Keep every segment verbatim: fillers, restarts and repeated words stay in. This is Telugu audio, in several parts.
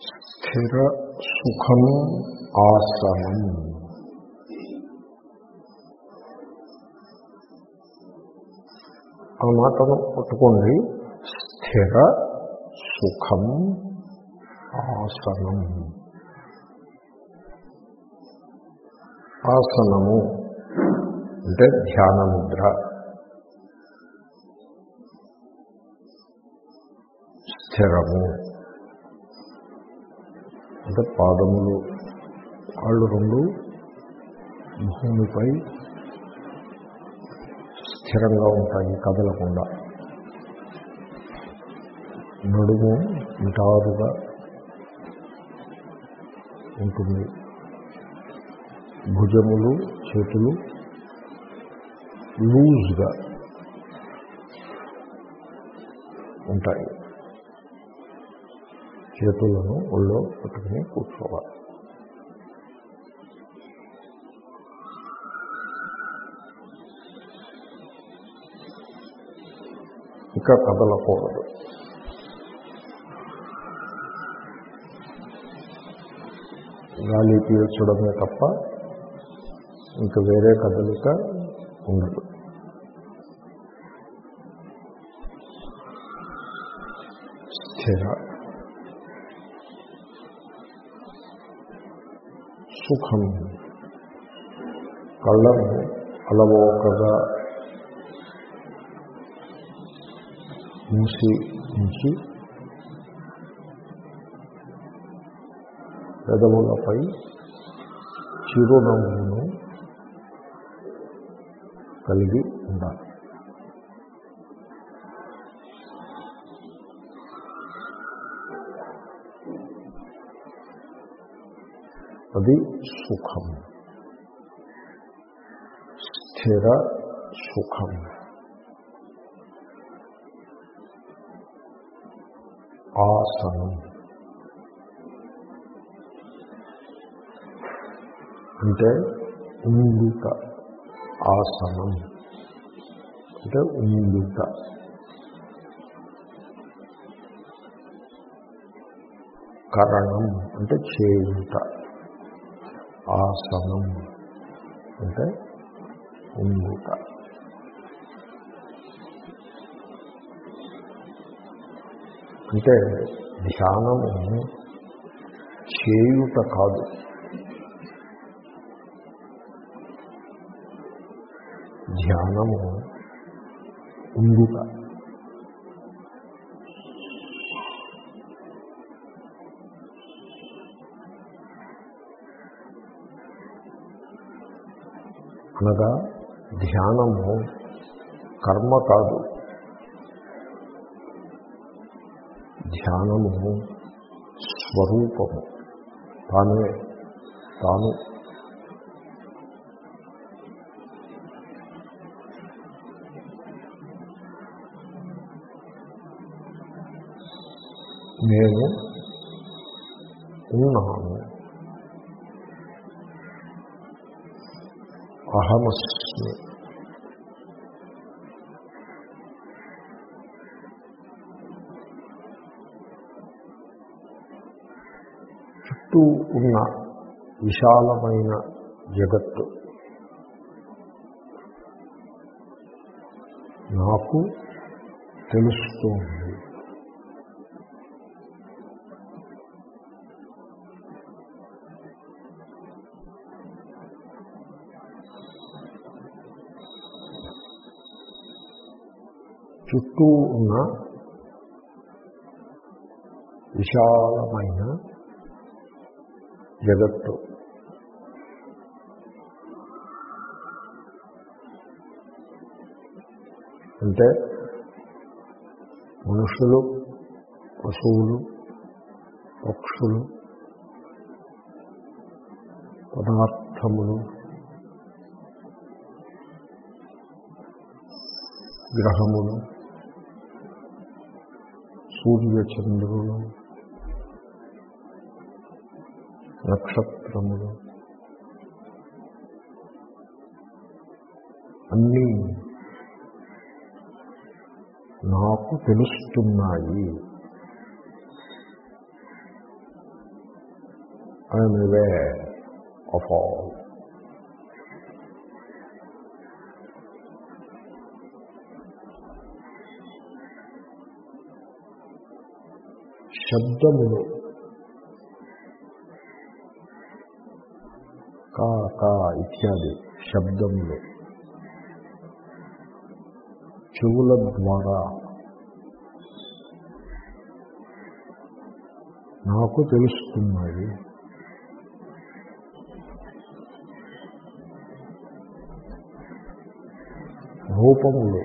స్థిర సుఖం ఆసనం. ఆ మాటను పట్టుకోండి. స్థిర సుఖం ఆసనం. ఆసనము అంటే ధ్యాన ముద్ర. స్థిరము అంటే పాదములు కాళ్ళు రెండు భూమిపై స్థిరంగా ఉంటాయి, కదలకుండా. నడుము నిటారుగా ఉంటుంది. భుజములు చేతులు లూజ్గా ఉంటాయి. చేతులను ఒళ్ళో పట్టుకుని కూర్చోవాలి. ఇంకా కదలకూడదు. గాలి పీల్చడమే తప్ప ఇంకా వేరే కదలిక ఉండదు. స్థిర సుఖం. కళ్ళను అలవోకగా మూసి ఉంచి పెదవులపై చిరునవ్వును కలిగి ఉండాలి. అది సుఖం. స్థిర సుఖం. ఆసనం అంటే ఉండుట. ఆసనం అంటే ఉండుట. కరణం అంటే చేయుట. ఆసనం అంటే ఉండుట. అంటే ధ్యానము చేయుట కాదు, ధ్యానము ఉండుట. అనగా ధ్యానము కర్మ కాదు, ధ్యానము స్వరూపము. తానే తాను. నేను ఉన్నాను. అహమస్మి. చుట్టూ ఉన్న విశాలమైన జగత్తు నాకు తెలుస్తోంది. చుట్టూ ఉన్న విశాలమైన జగత్తు అంటే మనుషులు, పశువులు, పక్షులు, పదార్థములు, గ్రహములు, సూర్యచంద్రులు, నక్షత్రములు అన్నీ నాకు తెలుస్తున్నాయి. I am aware of all. శబ్దములు కా కా ఇత్యాది శబ్దములు చెవుల ద్వారా నాకు తెలుస్తున్నాయి. రూపములు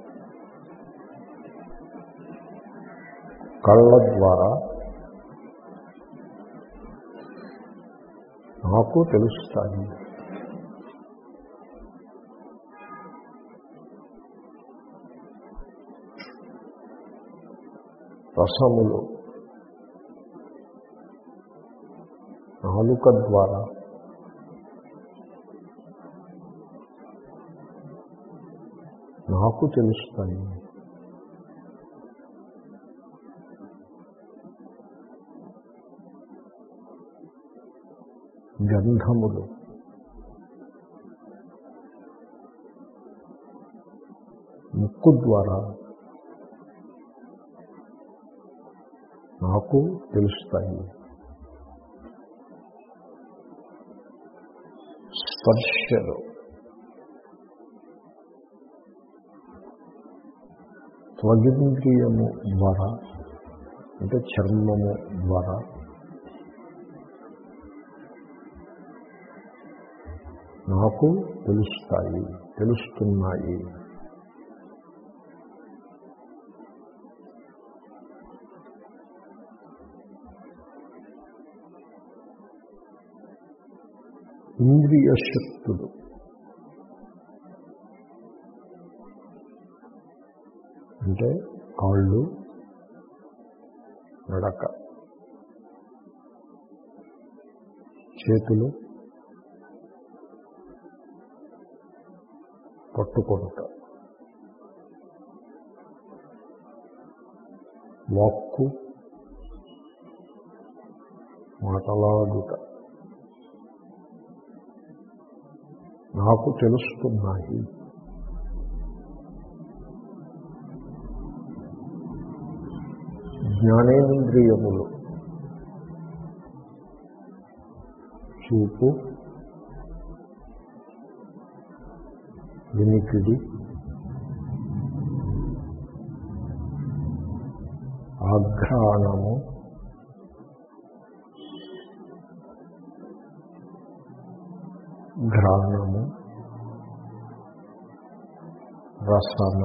కళ్ళ ద్వారా నాకు తెలుస్తాయి. రసములు నాలుక ద్వారా నాకు తెలుస్తాయి. గంధములు ముక్కు ద్వారా నాకు తెలుస్తాయి. స్పర్శలు త్వగింద్రియము ద్వారా అంటే చర్మము ద్వారా నాకు తెలుస్తాయి, తెలుస్తున్నాయి. ఇంద్రియ శక్తులు అంటే కాళ్ళు, నడక, చేతులు, పట్టుకొనుట, వాక్కు, మాటలాడుట నాకు తెలుస్తున్నాయి. జ్ఞానేంద్రియములు చూపు, వినికిడి, ఆఘ్రాణము, ఘ్రాణము, రసన,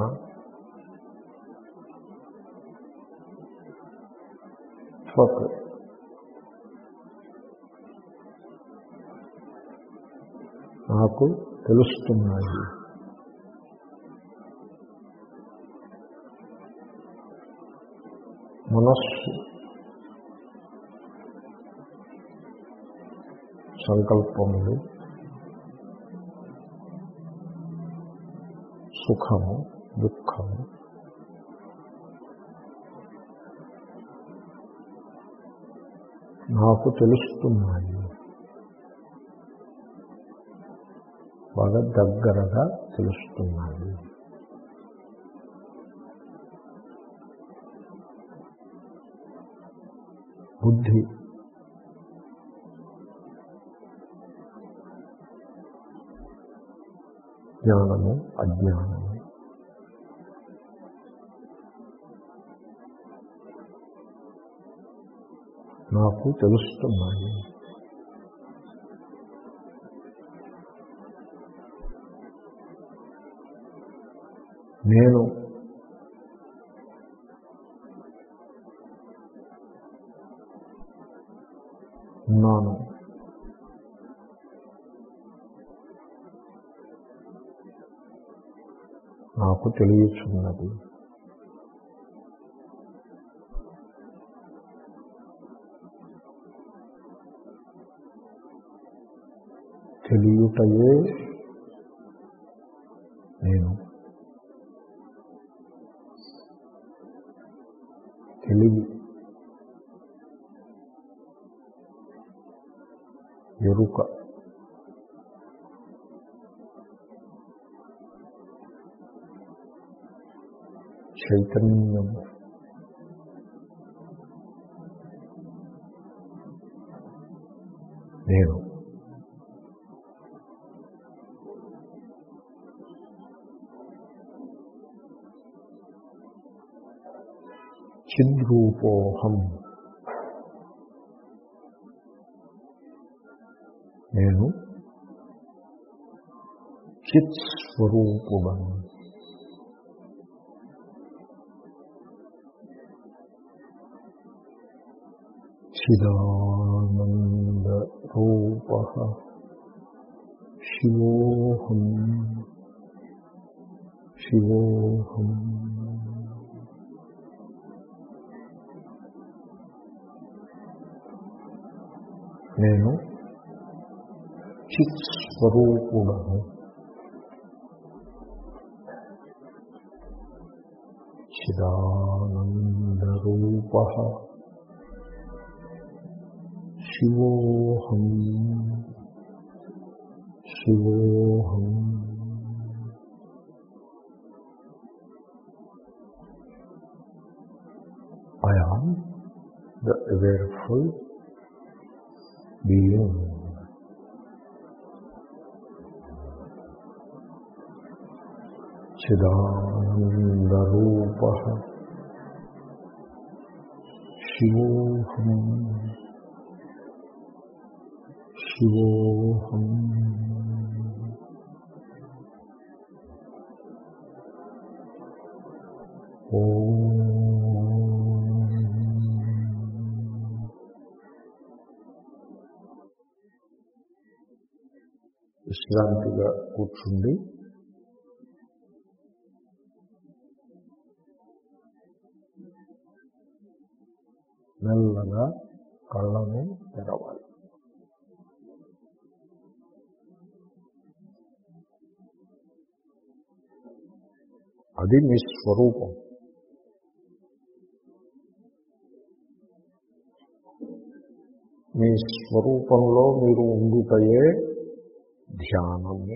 త్వక్ నాకు తెలుస్తున్నాయి. మనస్సు సంకల్పములు, సుఖము, దుఃఖము నాకు తెలుస్తున్నాయి. బాగా దగ్గరగా తెలుస్తున్నాయి. బుద్ధి జ్ఞానము, అజ్ఞానము నాకు తెలుస్తున్నాయి. నేను ఉన్నాను, నాకు తెలియచున్నది. తెలియుటయే నేను. తెలివి ఎరుక, చైతన్యము, నేను. చిద్రూపోహం, నేను చిత్ స్వరూపుడను. చిదానంద రూపః శివోహం శివోహం. నేను చిత్ స్వరూపుడను. చిదానందరూపః శివోహం శివోహం. I am the awareful being. చిదానందరూపః శివోహం శివోహం. విశ్రాంతిగా కూర్చుండి మెల్లగా కళ్ళను తెరవాలి. అది మీ స్వరూపం. మీ స్వరూపంలో మీరు ఉండుటయే ధ్యానము.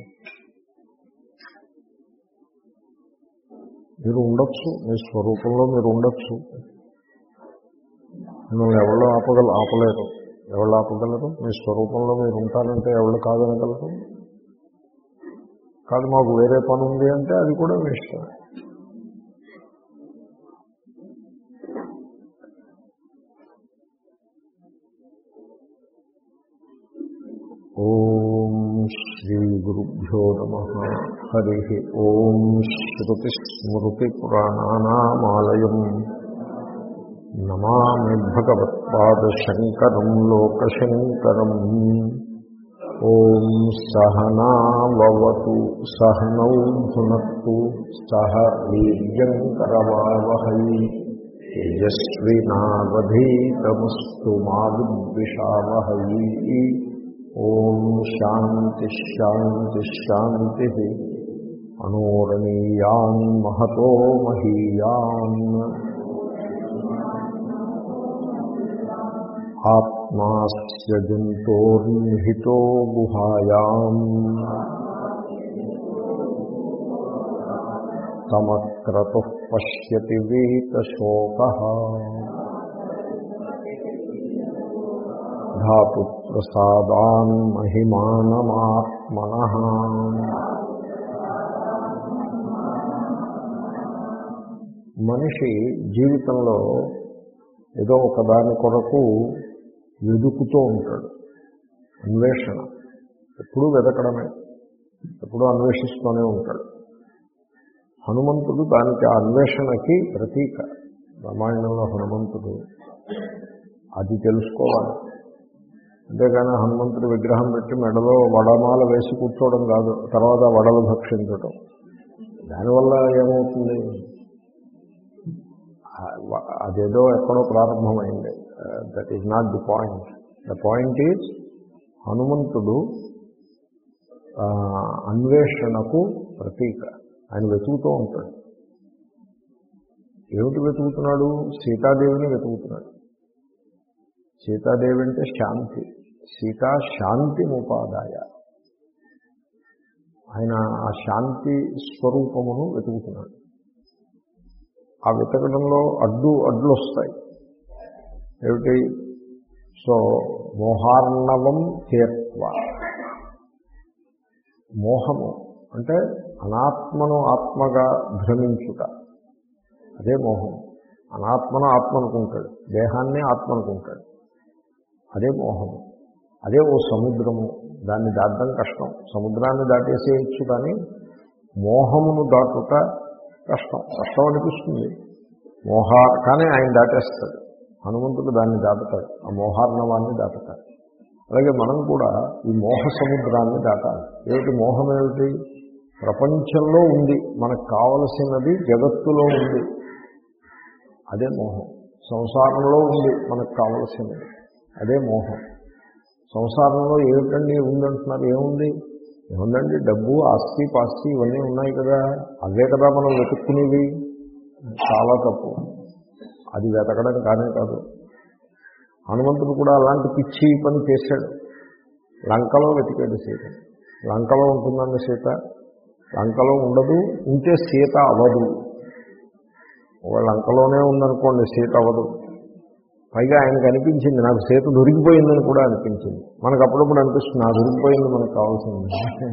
మీరు ఉండొచ్చు, మీ స్వరూపంలో మీరు ఉండొచ్చు. మిమ్మల్ని ఎవరు ఆపగల ఆపలేరు ఎవరు ఆపగలరు? మీ స్వరూపంలో మీరు ఉంటారంటే ఎవరు కాదనగలరు? కాదు మాకు వేరే పని ఉంది అంటే అది కూడా మీ ఇష్టం. ఓం శ్రీ గురుభ్యో నమః. హరి ఓం. శ్రుతి స్మృతి పురాణానామాలయం నమామి భగవత్పాదశంకరం లోకశంకరం. ఓం సహనావతు సహనౌ భునత్తు సహ వీర్యంకరవావహై తేజస్వినావధీతమస్తు మా విద్విషావహై. ఓం శాంతి శాంతి శాంతి. అనోరణీయాన్ మహతో మహీయాన్ ఆత్మాస్య జంతోర్నిహితో గుహాయాం తమక్రతుః పశ్యతి వీతశోకః. ధాతు ప్రసాదాన్ మహిమానమాత్మనః. మనిషి జీవితంలో ఏదో ఒకదాని కొరకు వెదుకుతూ ఉంటాడు. అన్వేషణ ఎప్పుడూ వెతకడమే, ఎప్పుడూ అన్వేషిస్తూనే ఉంటాడు. హనుమంతుడు దానికి ఆ అన్వేషణకి ప్రతీక. రామాయణంలో హనుమంతుడు అది తెలుసుకోవాలి. అంతేగాని హనుమంతుడి విగ్రహం పెట్టి మెడలో వడమాల వేసి కూర్చోవడం కాదు, తర్వాత వడలు భక్షించడం. దానివల్ల ఏమవుతుంది? అదేదో ఎక్కడో ప్రారంభమైంది. That is not the point. The point is హనుమంతుడు అన్వేషణకు ప్రతీక. ఆయన వెతుకుతూ ఉంటాడు. ఏమిటి వెతుకుతున్నాడు? సీతాదేవిని వెతుకుతున్నాడు. సీతాదేవి అంటే శాంతి. సీతా శాంతిముపాదాయ. ఆయన ఆ శాంతి స్వరూపమును వెతుకుతున్నాడు. ఆ వెతకడంలో అడ్డు అడ్లు వస్తాయి. ఏమిటి? సో మోహార్ణవం తీర్త్వ, మోహము అంటే అనాత్మను ఆత్మగా భ్రమించుట, అదే మోహం. అనాత్మను ఆత్మ అనుకుంటాడు, దేహాన్ని ఆత్మ అనుకుంటాడు, అదే మోహము. అదే ఓ సముద్రము, దాన్ని దాటడం కష్టం. సముద్రాన్ని దాటేసేయచ్చు, కానీ మోహమును దాటుట కష్టం. కష్టం అనిపిస్తుంది మోహ, కానీ ఆయన దాటేస్తాడు. హనుమంతుడు దాన్ని దాటుతాడు, ఆ మోహార్ణవాన్ని దాటుతాడు. అలాగే మనం కూడా ఈ మోహ సముద్రాన్ని దాటాలి. ఏమిటి మోహం? ఏమిటి? ప్రపంచంలో ఉంది, మనకు కావలసినది జగత్తులో ఉంది, అదే మోహం. సంసారంలో ఉంది మనకు కావలసినది, అదే మోహం. సంసారంలో ఏమిటండి ఉందంటున్నారు? ఏముంది? ఏముందండి? డబ్బు, ఆస్తి, పాస్తి ఇవన్నీ ఉన్నాయి కదా, అవే కదా మనం వెతుక్కునేవి. చాలా తప్పు. అది వెతకడం కానే కాదు. హనుమంతుడు కూడా అలాంటి పిచ్చి పని చేశాడు. లంకలో వెతికాడు సీత. లంకలో ఉంటుందండి సీత? లంకలో ఉండదు. ఉంటే సీత అవ్వదు. ఒక లంకలోనే ఉందనుకోండి, సీత అవ్వదు. పైగా ఆయనకు అనిపించింది, నాకు సీత దొరికిపోయిందని కూడా అనిపించింది. మనకు అప్పుడప్పుడు అనిపిస్తుంది, నాకు దొరికిపోయింది మనకు కావాల్సింది.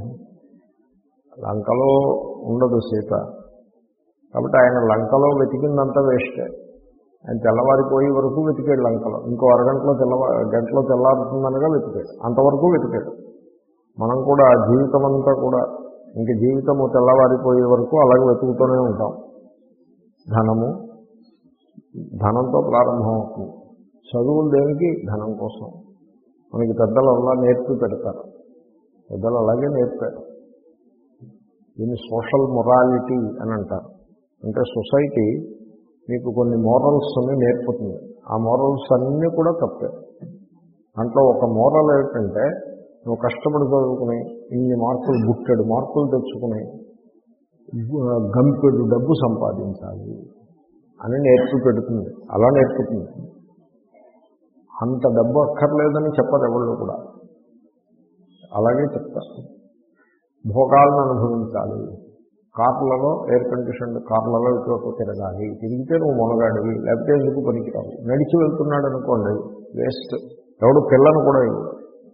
లంకలో ఉండదు సీత. కాబట్టి ఆయన లంకలో వెతికిందంతా వేస్టే. ఆయన తెల్లవారిపోయే వరకు వెతికాడు లంకలో. ఇంకో అరగంటలో తెల్లవా గంటలో తెల్లారుతుందనగా వెతికాడు. అంతవరకు వెతికాడు. మనం కూడా జీవితం అంతా కూడా ఇంక జీవితము తెల్లవారిపోయే వరకు అలాగే వెతుకుతూనే ఉంటాం. ధనము, ధనంతో ప్రారంభమవుతుంది. చదువులు దేనికి? ధనం కోసం. మనకి పెద్దలు అలా నేర్పి పెడతారు. పెద్దలు అలాగే నేర్పారు. దీన్ని సోషల్ మొరాలిటీ అని అంటారు. అంటే సొసైటీ మీకు కొన్ని మోరల్స్ అన్నీ నేర్పుతుంది. ఆ మోరల్స్ అన్నీ కూడా తప్పే. దాంట్లో ఒక మోరల్ ఏంటంటే, నువ్వు కష్టపడి చదువుకుని ఇన్ని మార్కులు, బుట్టెడు మార్కులు తెచ్చుకుని గంపెడు డబ్బు సంపాదించాలి అని నేర్పి పెడుతుంది. అలా నేర్పుతుంది. అంత డబ్బు అక్కర్లేదని చెప్పరు ఎవళ్ళు కూడా. అలాగే చెప్తారు. భోగాలను అనుభవించాలి, కార్లలో, ఎయిర్ కండిషన్ కార్లలో ఇటు తిరగాలి, తిరిగితే నువ్వు మొనగాడివి, లేకపోతే ఎందుకు పనికిరావు. నడిచి వెళ్తున్నాడు అనుకోండి, వేస్ట్. ఎవడు పిల్లను కూడా ఇవ్వడు.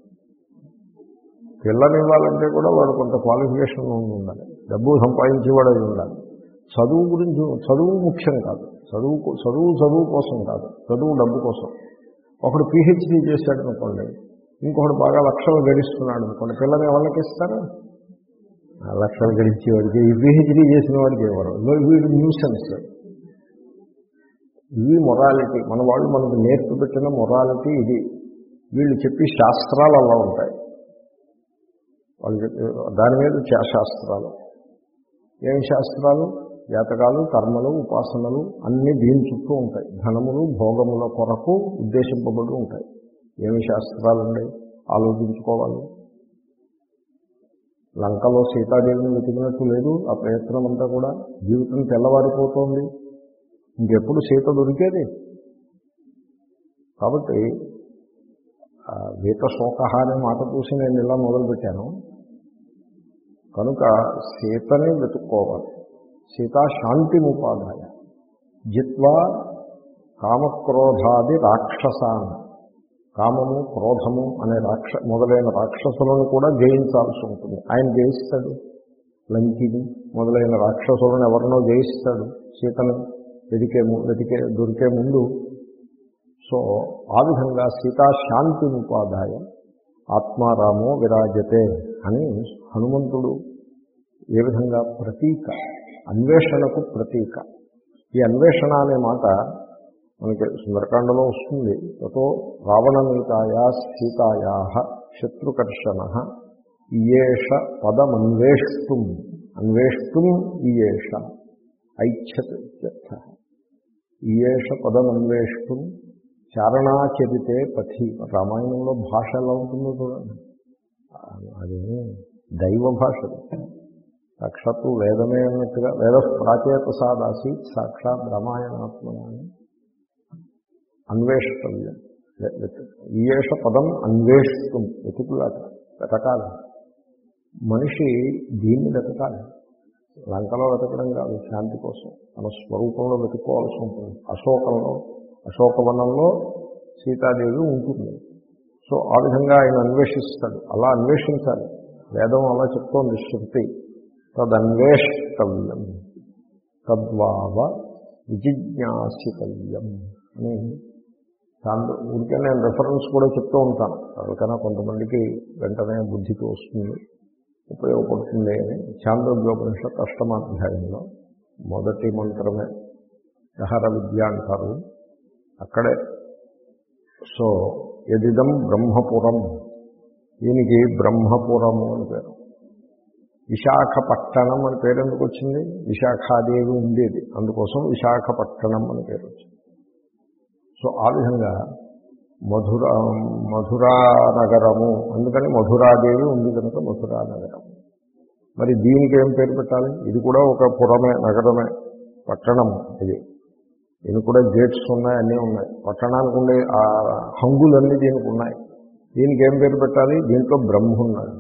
పిల్లని ఇవ్వాలంటే కూడా వాడు కొంత క్వాలిఫికేషన్ ఉండాలి, డబ్బు సంపాదించేవాడు అయి ఉండాలి. చదువు గురించి, చదువు ముఖ్యం కాదు. చదువు చదువు చదువు కోసం కాదు, చదువు డబ్బు కోసం. ఒకడు పీహెచ్డీ చేశాడు అనుకోండి, ఇంకొకడు బాగా లక్షలు గడిస్తున్నాడు అనుకోండి, పిల్లని ఎవరికి ఇస్తారు? లక్షలు గడించేవాడికి. ఈ పీహెచ్డీ చేసిన వాడికి ఇవ్వరు. వీడు న్యూసెన్స్. ఇవి మొరాలిటీ. మన వాళ్ళు మనకు నేర్పి పెట్టిన మొరాలిటీ ఇది. వీళ్ళు చెప్పి శాస్త్రాలు అలా ఉంటాయి. వాళ్ళు దాని మీద శాస్త్రాలు. ఏమి శాస్త్రాలు? జాతకాలు, కర్మలు, ఉపాసనలు అన్నీ దీని చుట్టూ ఉంటాయి. ధనములు, భోగముల కొరకు ఉద్దేశింపబడి ఉంటాయి. ఏమి శాస్త్రాలండి? ఆలోచించుకోవాలి. లంకలో సీతాదేవిని వెతికినట్టు లేదు ఆ ప్రయత్నం అంతా కూడా. జీవితం తెల్లవారిపోతోంది, ఇంకెప్పుడు సీత దొరికేది? కాబట్టి వీత శోక అనే మాట చూసి నేను ఇలా మొదలుపెట్టాను. కనుక సీతని వెతుక్కోవాలి. సీతా శాంతిముపాదాయ జిత్వా కామక్రోధాది రాక్షసాన్. కామము, క్రోధము అనే రాక్ష మొదలైన రాక్షసులను కూడా జయించాల్సి ఉంటుంది. ఆయన జయిస్తాడు. లంకిని మొదలైన రాక్షసులను ఎవరినో జయిస్తాడు సీతను వెతికే వెతికే దొరికే ముందు. సో ఆ విధంగా సీతా శాంతిముపాదాయ ఆత్మారామో విరాజతే అని హనుమంతుడు ఏ విధంగా ప్రతీక, అన్వేషణకు ప్రతీక. ఈ అన్వేషణ అనే మాట మనకి సుందరకాండలో వస్తుంది. తతో రావణనీతాయా సీతాయా శత్రుకర్షణ ఇయేష పదమన్వేష్టుం. అన్వేష్టుం ఇయేష ఐచ్ఛత్ ఇత్యర్థ. ఇయేష పదమన్వేష్టుం చారణాచరితే పథి. రామాయణంలో భాష ఎలా ఉంటుందో చూడండి. అది దైవ భాష, సాక్షాత్తు వేదమే అన్నట్టుగా. వేద ప్రాచేత సాదాసి సాక్షాత్ రామాయణాత్మని అన్వేషితవ్యం. ఈయేష పదం అన్వేషితం, వెతుకులాట, వెతకాలి. మనిషి దీన్ని వెతకాలి. లంకలో వెతకడం కాదు, శాంతి కోసం తన స్వరూపంలో వెతుక్కోవాల్సి ఉంటుంది. అశోకంలో అశోకవనంలో సీతాదేవి ఉంటుంది. సో ఆ విధంగా ఆయన అన్వేషిస్తాడు. అలా అన్వేషించాలి. వేదం అలా చెప్తోంది శృతి. తదన్వేష్టవ్యం తద్వావ విజిజ్ఞాసితవ్యం అని చాంద్ర ఊరికే నేను రెఫరెన్స్ కూడా చెప్తూ ఉంటాను. ఎవరికైనా కొంతమందికి వెంటనే బుద్ధికి వస్తుంది, ఉపయోగపడుతుంది అని. చాంద్రోగ్యోపనిషత్ అష్టమాధ్యాయంలో మొదటి మంత్రమే దహర విద్య అంటారు. అక్కడే సో యదిదం బ్రహ్మపురం, దీనికి బ్రహ్మపురము అని పేరు. విశాఖపట్టణం అని పేరు ఎందుకు వచ్చింది? విశాఖాదేవి ఉండేది, అందుకోసం విశాఖపట్టణం అని పేరు వచ్చింది. సో ఆ విధంగా మధుర మధురా నగరము, అందుకని మధురాదేవి ఉంది కనుక మధురా నగరం. మరి దీనికి ఏం పేరు పెట్టాలి? ఇది కూడా ఒక పురమే, నగరమే, పట్టణము. ఇది దీనికి కూడా గేట్స్ ఉన్నాయి, అన్నీ ఉన్నాయి. పట్టణానికి ఉండే ఆ హంగులన్నీ దీనికి ఉన్నాయి. దీనికి ఏం పేరు పెట్టాలి? దీంట్లో బ్రహ్మ ఉన్నాడు.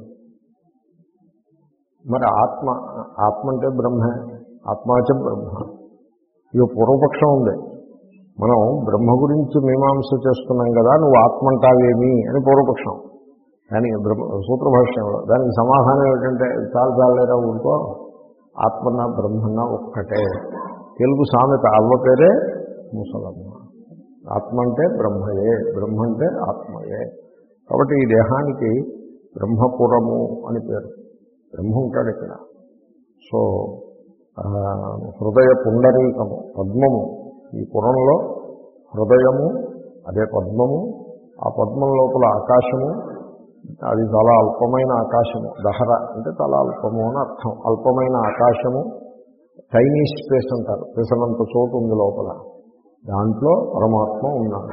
మరి ఆత్మ, ఆత్మ అంటే బ్రహ్మే, ఆత్మాచ బ్రహ్మ. ఇది పూర్వపక్షం ఉంది. మనం బ్రహ్మ గురించి మీమాంస చేస్తున్నాం కదా, నువ్వు ఆత్మ అంటావేమి అని పూర్వపక్షం. దానికి బ్రహ్మ సూత్రభాష్యంలో దానికి సమాధానం ఏమిటంటే, చాలు చాలేరా ఊరుకో, ఆత్మన్నా బ్రహ్మన్నా ఒక్కటే. తెలుగు సామెత అవ్వ పేరే ముసలమ్మ. ఆత్మ అంటే బ్రహ్మయే, బ్రహ్మ అంటే ఆత్మయే. కాబట్టి ఈ దేహానికి బ్రహ్మపురము అని పేరు. బ్రహ్మ ఉంటాడు ఇక్కడ. సో హృదయ పుండరీకము, పద్మము. ఈ పురంలో హృదయము, అదే పద్మము. ఆ పద్మం లోపల ఆకాశము, అది చాలా అల్పమైన ఆకాశము. దహర అంటే చాలా అల్పము అని అర్థం. అల్పమైన ఆకాశము, టైనీ స్పేస్ అంటారు, పెసలంత చోటు ఉంది లోపల. దాంట్లో పరమాత్మ ఉన్నాడు.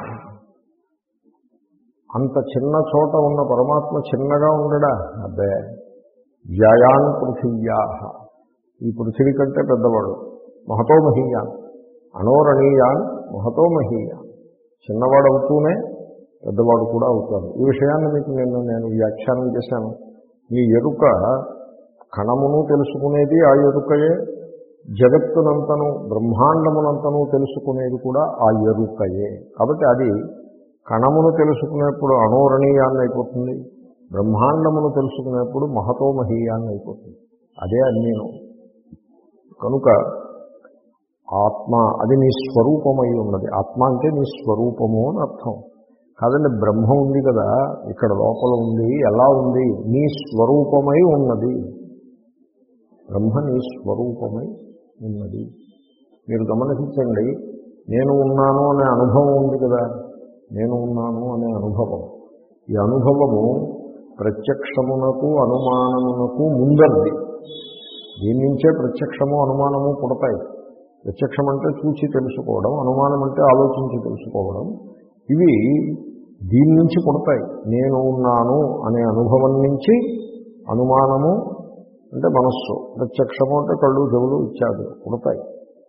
అంత చిన్న చోట ఉన్న పరమాత్మ చిన్నగా ఉండడా? అబ్బే, వ్యయాన్ పృథివ్యా, ఈ పృథివీ కంటే పెద్దవాడు. మహతో మహీయాన్, అనోరణీయాన్ మహతో మహీయాన్. చిన్నవాడు అవుతూనే పెద్దవాడు కూడా అవుతాడు. ఈ విషయాన్ని మీకు నేను నేను వ్యాఖ్యానం చేశాను. ఈ ఎరుక కణమును తెలుసుకునేది ఆ ఎరుకయే, జగత్తునంతను బ్రహ్మాండమునంతను తెలుసుకునేది కూడా ఆ ఎరుకయే. కాబట్టి అది కణమును తెలుసుకునేప్పుడు అనోరణీయాన్ని అయిపోతుంది, బ్రహ్మాండమును తెలుసుకునేప్పుడు మహతో మహీయాన్ని అయిపోతుంది. అదే అన్నీను. కనుక ఆత్మ అది నీ స్వరూపమై ఉన్నది. ఆత్మ అంటే నీ స్వరూపము అని అర్థం కాదండి. బ్రహ్మ ఉంది కదా ఇక్కడ లోపల ఉంది. ఎలా ఉంది? నీ స్వరూపమై ఉన్నది. బ్రహ్మ నీ స్వరూపమై ఉన్నది. మీరు గమనించండి, నేను ఉన్నాను అనే అనుభవం ఉంది కదా, నేను ఉన్నాను అనే అనుభవం. ఈ అనుభవము ప్రత్యక్షమునకు అనుమానమునకు ముందరిది. దీని నుంచే ప్రత్యక్షము అనుమానము పుడతాయి. ప్రత్యక్షం అంటే చూసి తెలుసుకోవడం, అనుమానం అంటే ఆలోచించి తెలుసుకోవడం. ఇవి దీని నుంచి పుడతాయి. నేను ఉన్నాను అనే అనుభవం నుంచి అనుమానము అంటే మనస్సు, ప్రత్యక్షము అంటే కళ్ళు చెవులు ఇత్యాదులు పుడతాయి.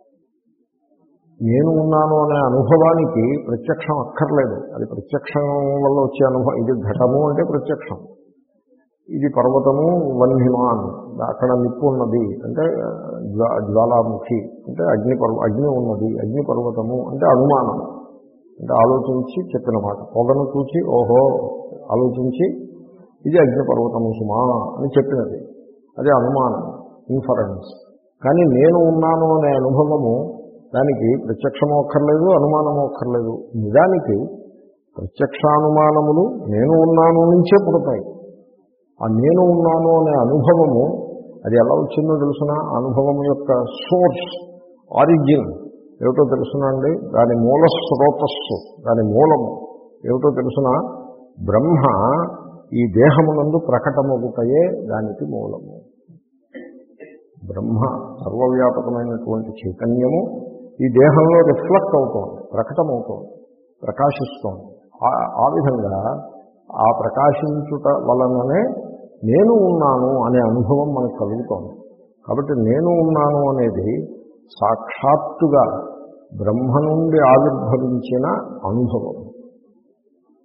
నేను ఉన్నాను అనే అనుభవానికి ప్రత్యక్షం అక్కర్లేదు. అది ప్రత్యక్షం వల్ల వచ్చే అనుభవం. ఇది ఘటము అంటే ప్రత్యక్షం, ఇది పర్వతము వన్హిమాన్, అక్కడ నిప్పు ఉన్నది అంటే జ్వా జ్వాలాముఖి అంటే అగ్ని పర్వ అగ్ని ఉన్నది, అగ్ని పర్వతము అంటే అనుమానం, అంటే ఆలోచించి చెప్పిన మాట. పొగను చూచి ఓహో ఆలోచించి ఇది అగ్ని పర్వతము సుమా అని చెప్పినది, అదే అనుమానం, ఇన్ఫరెన్స్. కానీ నేను ఉన్నాను అనే అనుభవము, దానికి ప్రత్యక్షము అక్కర్లేదు, అనుమానము అక్కర్లేదు. నిజానికి ప్రత్యక్షానుమానములు నేను ఉన్నాను నుంచే పుడతాయి. ఆ నేను ఉన్నాను అనే అనుభవము అది ఎలా వచ్చిందో తెలుసునా? అనుభవం యొక్క సోర్స్, ఆరిజిన్ ఏమిటో తెలుసునండి. దాని మూల స్రోతస్సు, దాని మూలము ఏమిటో తెలుసునా? బ్రహ్మ ఈ దేహమునందు ప్రకటమవుతాయే దానికి మూలము. బ్రహ్మ సర్వవ్యాపకమైనటువంటి చైతన్యము ఈ దేహంలో రిఫ్లెక్ట్ అవుతోంది, ప్రకటమవుతోంది, ప్రకాశిస్తోంది. ఆ విధంగా ఆ ప్రకాశించుట వలననే నేను ఉన్నాను అనే అనుభవం మనకు కలుగుతోంది. కాబట్టి నేను ఉన్నాను అనేది సాక్షాత్తుగా బ్రహ్మ నుండి ఆవిర్భవించిన అనుభవం.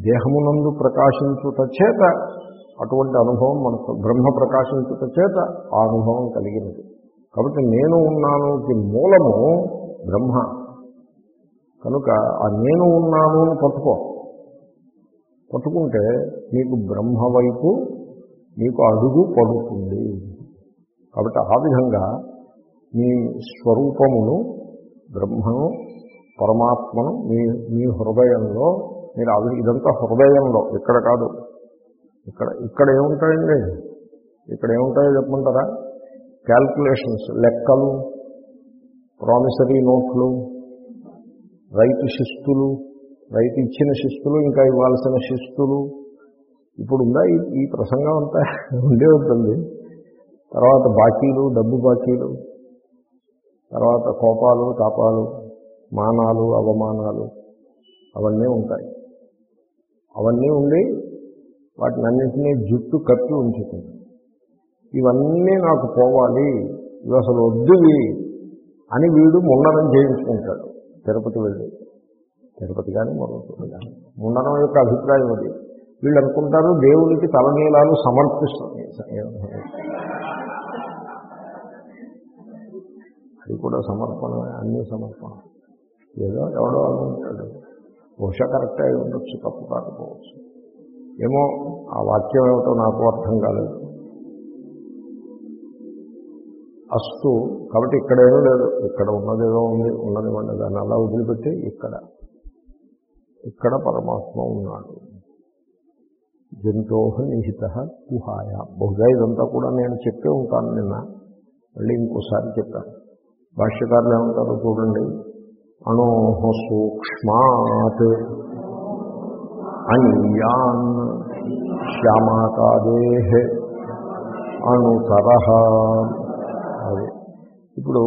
దేహమునందు ప్రకాశించుట చేత అటువంటి అనుభవం మనకు బ్రహ్మ ప్రకాశించుట చేత ఆ అనుభవం కలిగినది. కాబట్టి నేను ఉన్నానుకి మూలము బ్రహ్మ కనుక ఆ నేను ఉన్నాను అని పట్టుకో. పట్టుకుంటే నీకు బ్రహ్మ వైపు నీకు అడుగు పడుతుంది. కాబట్టి ఆ విధంగా మీ స్వరూపమును బ్రహ్మను పరమాత్మను మీ మీ హృదయంలో మీరు అవి ఇదంతా హృదయంలో, ఇక్కడ కాదు. ఇక్కడ ఇక్కడ ఏముంటాయండి? ఇక్కడ ఏముంటాయో చెప్పమంటారా? క్యాల్కులేషన్స్, లెక్కలు, ప్రామిసరీ నోట్లు, రైతు శిస్తులు, రైతు ఇచ్చిన శిస్తులు, ఇంకా ఇవ్వాల్సిన శిస్తులు. ఇప్పుడు ఉందా ఈ ప్రసంగం అంతా? ఉండే ఉంటుంది. తర్వాత బాకీలు, డబ్బు బాకీలు, తర్వాత కోపాలు, తాపాలు, మానాలు, అవమానాలు, అవన్నీ ఉంటాయి. అవన్నీ ఉండి వాటిని అన్నింటినీ జుట్టు కప్పి ఉంచుతుంది. ఇవన్నీ నాకు పోవాలి, ఇవి అసలు వద్దువి అని వీడు ముండనం చేయించుకుంటాడు తిరుపతి వెళ్ళి. తిరుపతి కానీ మరొకటి కానీ ముండనం యొక్క అభిప్రాయం అది. వీళ్ళు అనుకుంటారు దేవునికి తలనీలాలు సమర్పిస్తుంది. అది కూడా సమర్పణ, అన్ని సమర్పణ. ఏదో ఎవడో అనుకుంటాడు, బహుశా కరెక్టే అయి ఉండొచ్చు, తప్పు కాకపోవచ్చు. ఏమో ఆ వాక్యం ఏమిటో నాకు అర్థం కాలేదు. అస్తు. కాబట్టి ఇక్కడేమో లేదు, ఇక్కడ ఉన్నదేదో ఉంది, ఉన్నదివ్వండి, దాన్ని అలా వదిలిపెట్టి ఇక్కడ ఇక్కడ పరమాత్మ ఉన్నాడు. జంతోహ నిహిత గుహాయ. బహుశా ఇదంతా కూడా నేను చెప్పే ఉంటాను నిన్న, మళ్ళీ ఇంకోసారి చెప్పాను. భాష్యకారులు ఏమంటారో చూడండి. అణోహ సూక్ష్మాత్ అణీయాన్ శ్యామాకాదేహ అణుతరః. అది ఇప్పుడు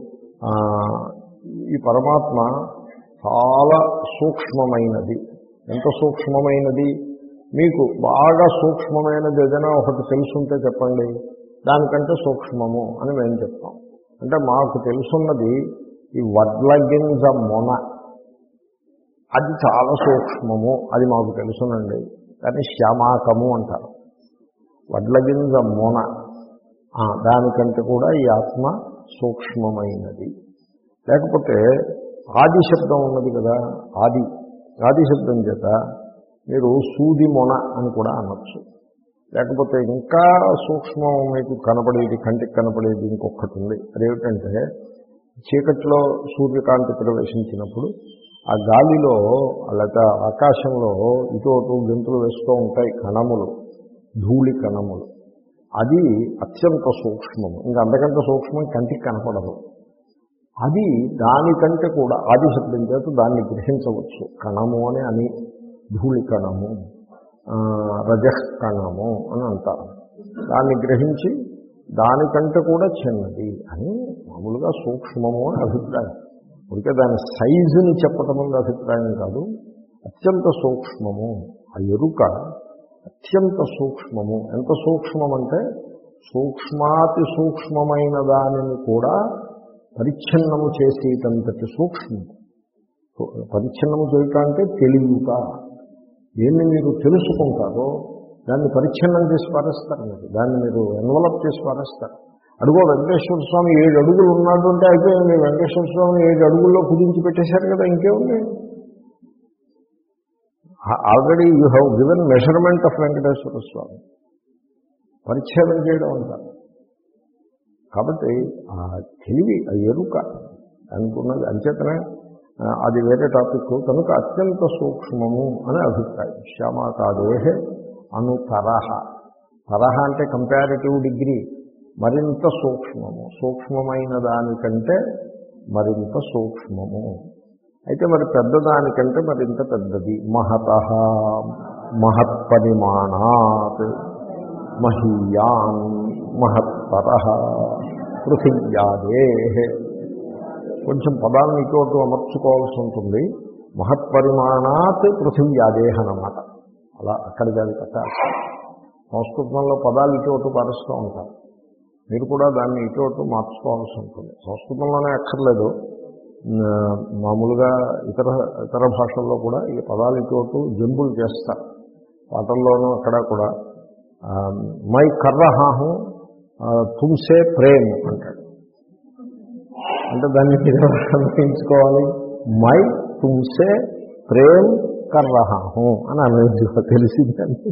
ఈ పరమాత్మ చాలా సూక్ష్మమైనది. ఎంత సూక్ష్మమైనది? మీకు బాగా సూక్ష్మమైనది ఏదైనా ఒకటి తెలుసుంటే చెప్పండి, దానికంటే సూక్ష్మము అని మేము చెప్తాం. అంటే మాకు తెలుసున్నది ఈ వడ్ల గింజ మొన, అది చాలా సూక్ష్మము, అది మాకు తెలుసునండి. దాన్ని శ్యామాకము అంటారు. వడ్ల గింజ మొన, దానికంటే కూడా ఈ ఆత్మ సూక్ష్మమైనది. లేకపోతే ఆది శబ్దం ఉన్నది కదా, ఆది ఆది శబ్దం చేత మీరు సూది మొన అని కూడా అనొచ్చు. లేకపోతే ఇంకా సూక్ష్మం మీకు కనపడేది, కంటికి కనపడేది ఇంకొకటి ఉంది. అదేమిటంటే చీకట్లో సూర్యకాంతి ప్రవేశించినప్పుడు ఆ గాలిలో లేక ఆకాశంలో ఇటు అటు గెంతులు వేస్తూ ఉంటాయి కణములు, ధూళి కణములు. అది అత్యంత సూక్ష్మము. ఇంకా అంతకంటే సూక్ష్మం కంటికి కనపడదు. అది దానికంటే కూడా ఆది శబ్దం చేత దాన్ని గ్రహించవచ్చు. కణము అని అని ధూళి కణము, రజకణము అని అంటారు. దాన్ని గ్రహించి దానికంటే కూడా చిన్నది అని మామూలుగా సూక్ష్మము అని అభిప్రాయం. అందుకే దాని సైజుని చెప్పటం అనే అభిప్రాయం కాదు. అత్యంత సూక్ష్మము. ఆ ఎరుక అత్యంత సూక్ష్మము. ఎంత సూక్ష్మమంటే సూక్ష్మాతి సూక్ష్మమైన దానిని కూడా పరిచ్ఛిన్నము చేసేటంతటి సూక్ష్మం. పరిచ్ఛిన్నము చేయటం అంటే తెలియట. ఏమి మీరు తెలుసుకుంటారో దాన్ని పరిచ్ఛిన్నం చేసి పారేస్తారు. మీరు దాన్ని మీరు ఎన్వలప్ చేసి పారేస్తారు. అడుగో వెంకటేశ్వర స్వామి ఏడు అడుగులు ఉన్నాడు అంటే అయిపోయింది. వెంకటేశ్వర స్వామి ఏడు అడుగుల్లో కుదించి పెట్టేశారు కదా, ఇంకేముంది? Already you have given measurement of Venkateswara Swami. పరిచ్ఛేదం చేయడం అంటారు. కాబట్టి ఆ తెలివి, ఆ ఎరుక అనుకున్నది అంచేతనే అది వేరే టాపిక్. కనుక అత్యంత సూక్ష్మము అనే అభిప్రాయం. శ్యామాకాదేహ అణుతరః. తరహ అంటే కంపారిటివ్ డిగ్రీ, మరింత సూక్ష్మము. సూక్ష్మమైన దానికంటే మరింత సూక్ష్మము. అయితే మరి పెద్దదానికంటే మరింత పెద్దది. మహతః మహత్పరిమాణాత్ మహీయాన్ మహత్తరః పృథివ్యాదేః. కొంచెం పదాలను ఇటు అమర్చుకోవాల్సి ఉంటుంది. మహత్పరిమాణాత్ పృథివ్యాదేహ అన్నమాట. అలా అక్కడికి అది కట్టాలి. సంస్కృతంలో పదాలు ఇటు పారుస్తూ ఉంటారు. మీరు కూడా దాన్ని ఇటు మార్చుకోవాల్సి ఉంటుంది. సంస్కృతంలోనే అక్కర్లేదు, మామూలుగా ఇతర ఇతర భాషల్లో కూడా ఈ పదాలు ఇటు జంబులు చేస్తారు. పాటల్లోనూ అక్కడ కూడా మై కర్రహాహు తుమ్సే ప్రేమ్ అంటాడు. అంటే దాన్ని అన్వయించుకోవాలి. మై తుమ్సే ప్రేమ్ కర్రహాహు అని అన్వయించుకో, తెలిసిందండి.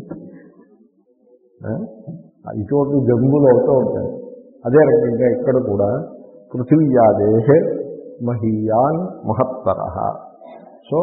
ఇటువంటి జంబులు అవుతూ ఉంటాయి. అదే రకంగా ఇక్కడ కూడా పృథివ్యాదేహే మహీయాన్ మహత్తర. సో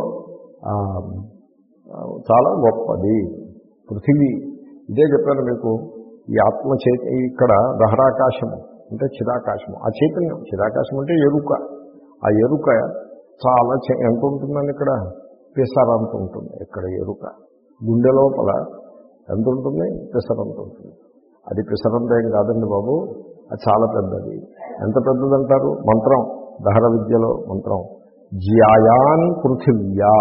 చాలా గొప్పది పృథివీ. ఇదే చెప్పాను మీకు. ఈ ఆత్మ చే ఇక్కడ దహరాకాశము అంటే చిరాకాశము, ఆ చైతన్యం. చిరాకాశం అంటే ఎరుక. ఆ ఎరుక చాలా ఎంత ఉంటుందని ఇక్కడ పిసరంత ఉంటుంది. ఇక్కడ ఎరుక గుండె లోపల ఎంత ఉంటుంది? పిసరంత ఉంటుంది. అది పిసరంత ఏం కాదండి బాబు, అది చాలా పెద్దది. ఎంత పెద్దదంటారు? మంత్రం, దహర విద్యలో మంత్రం జ్యాయాన్ పృథివ్యా.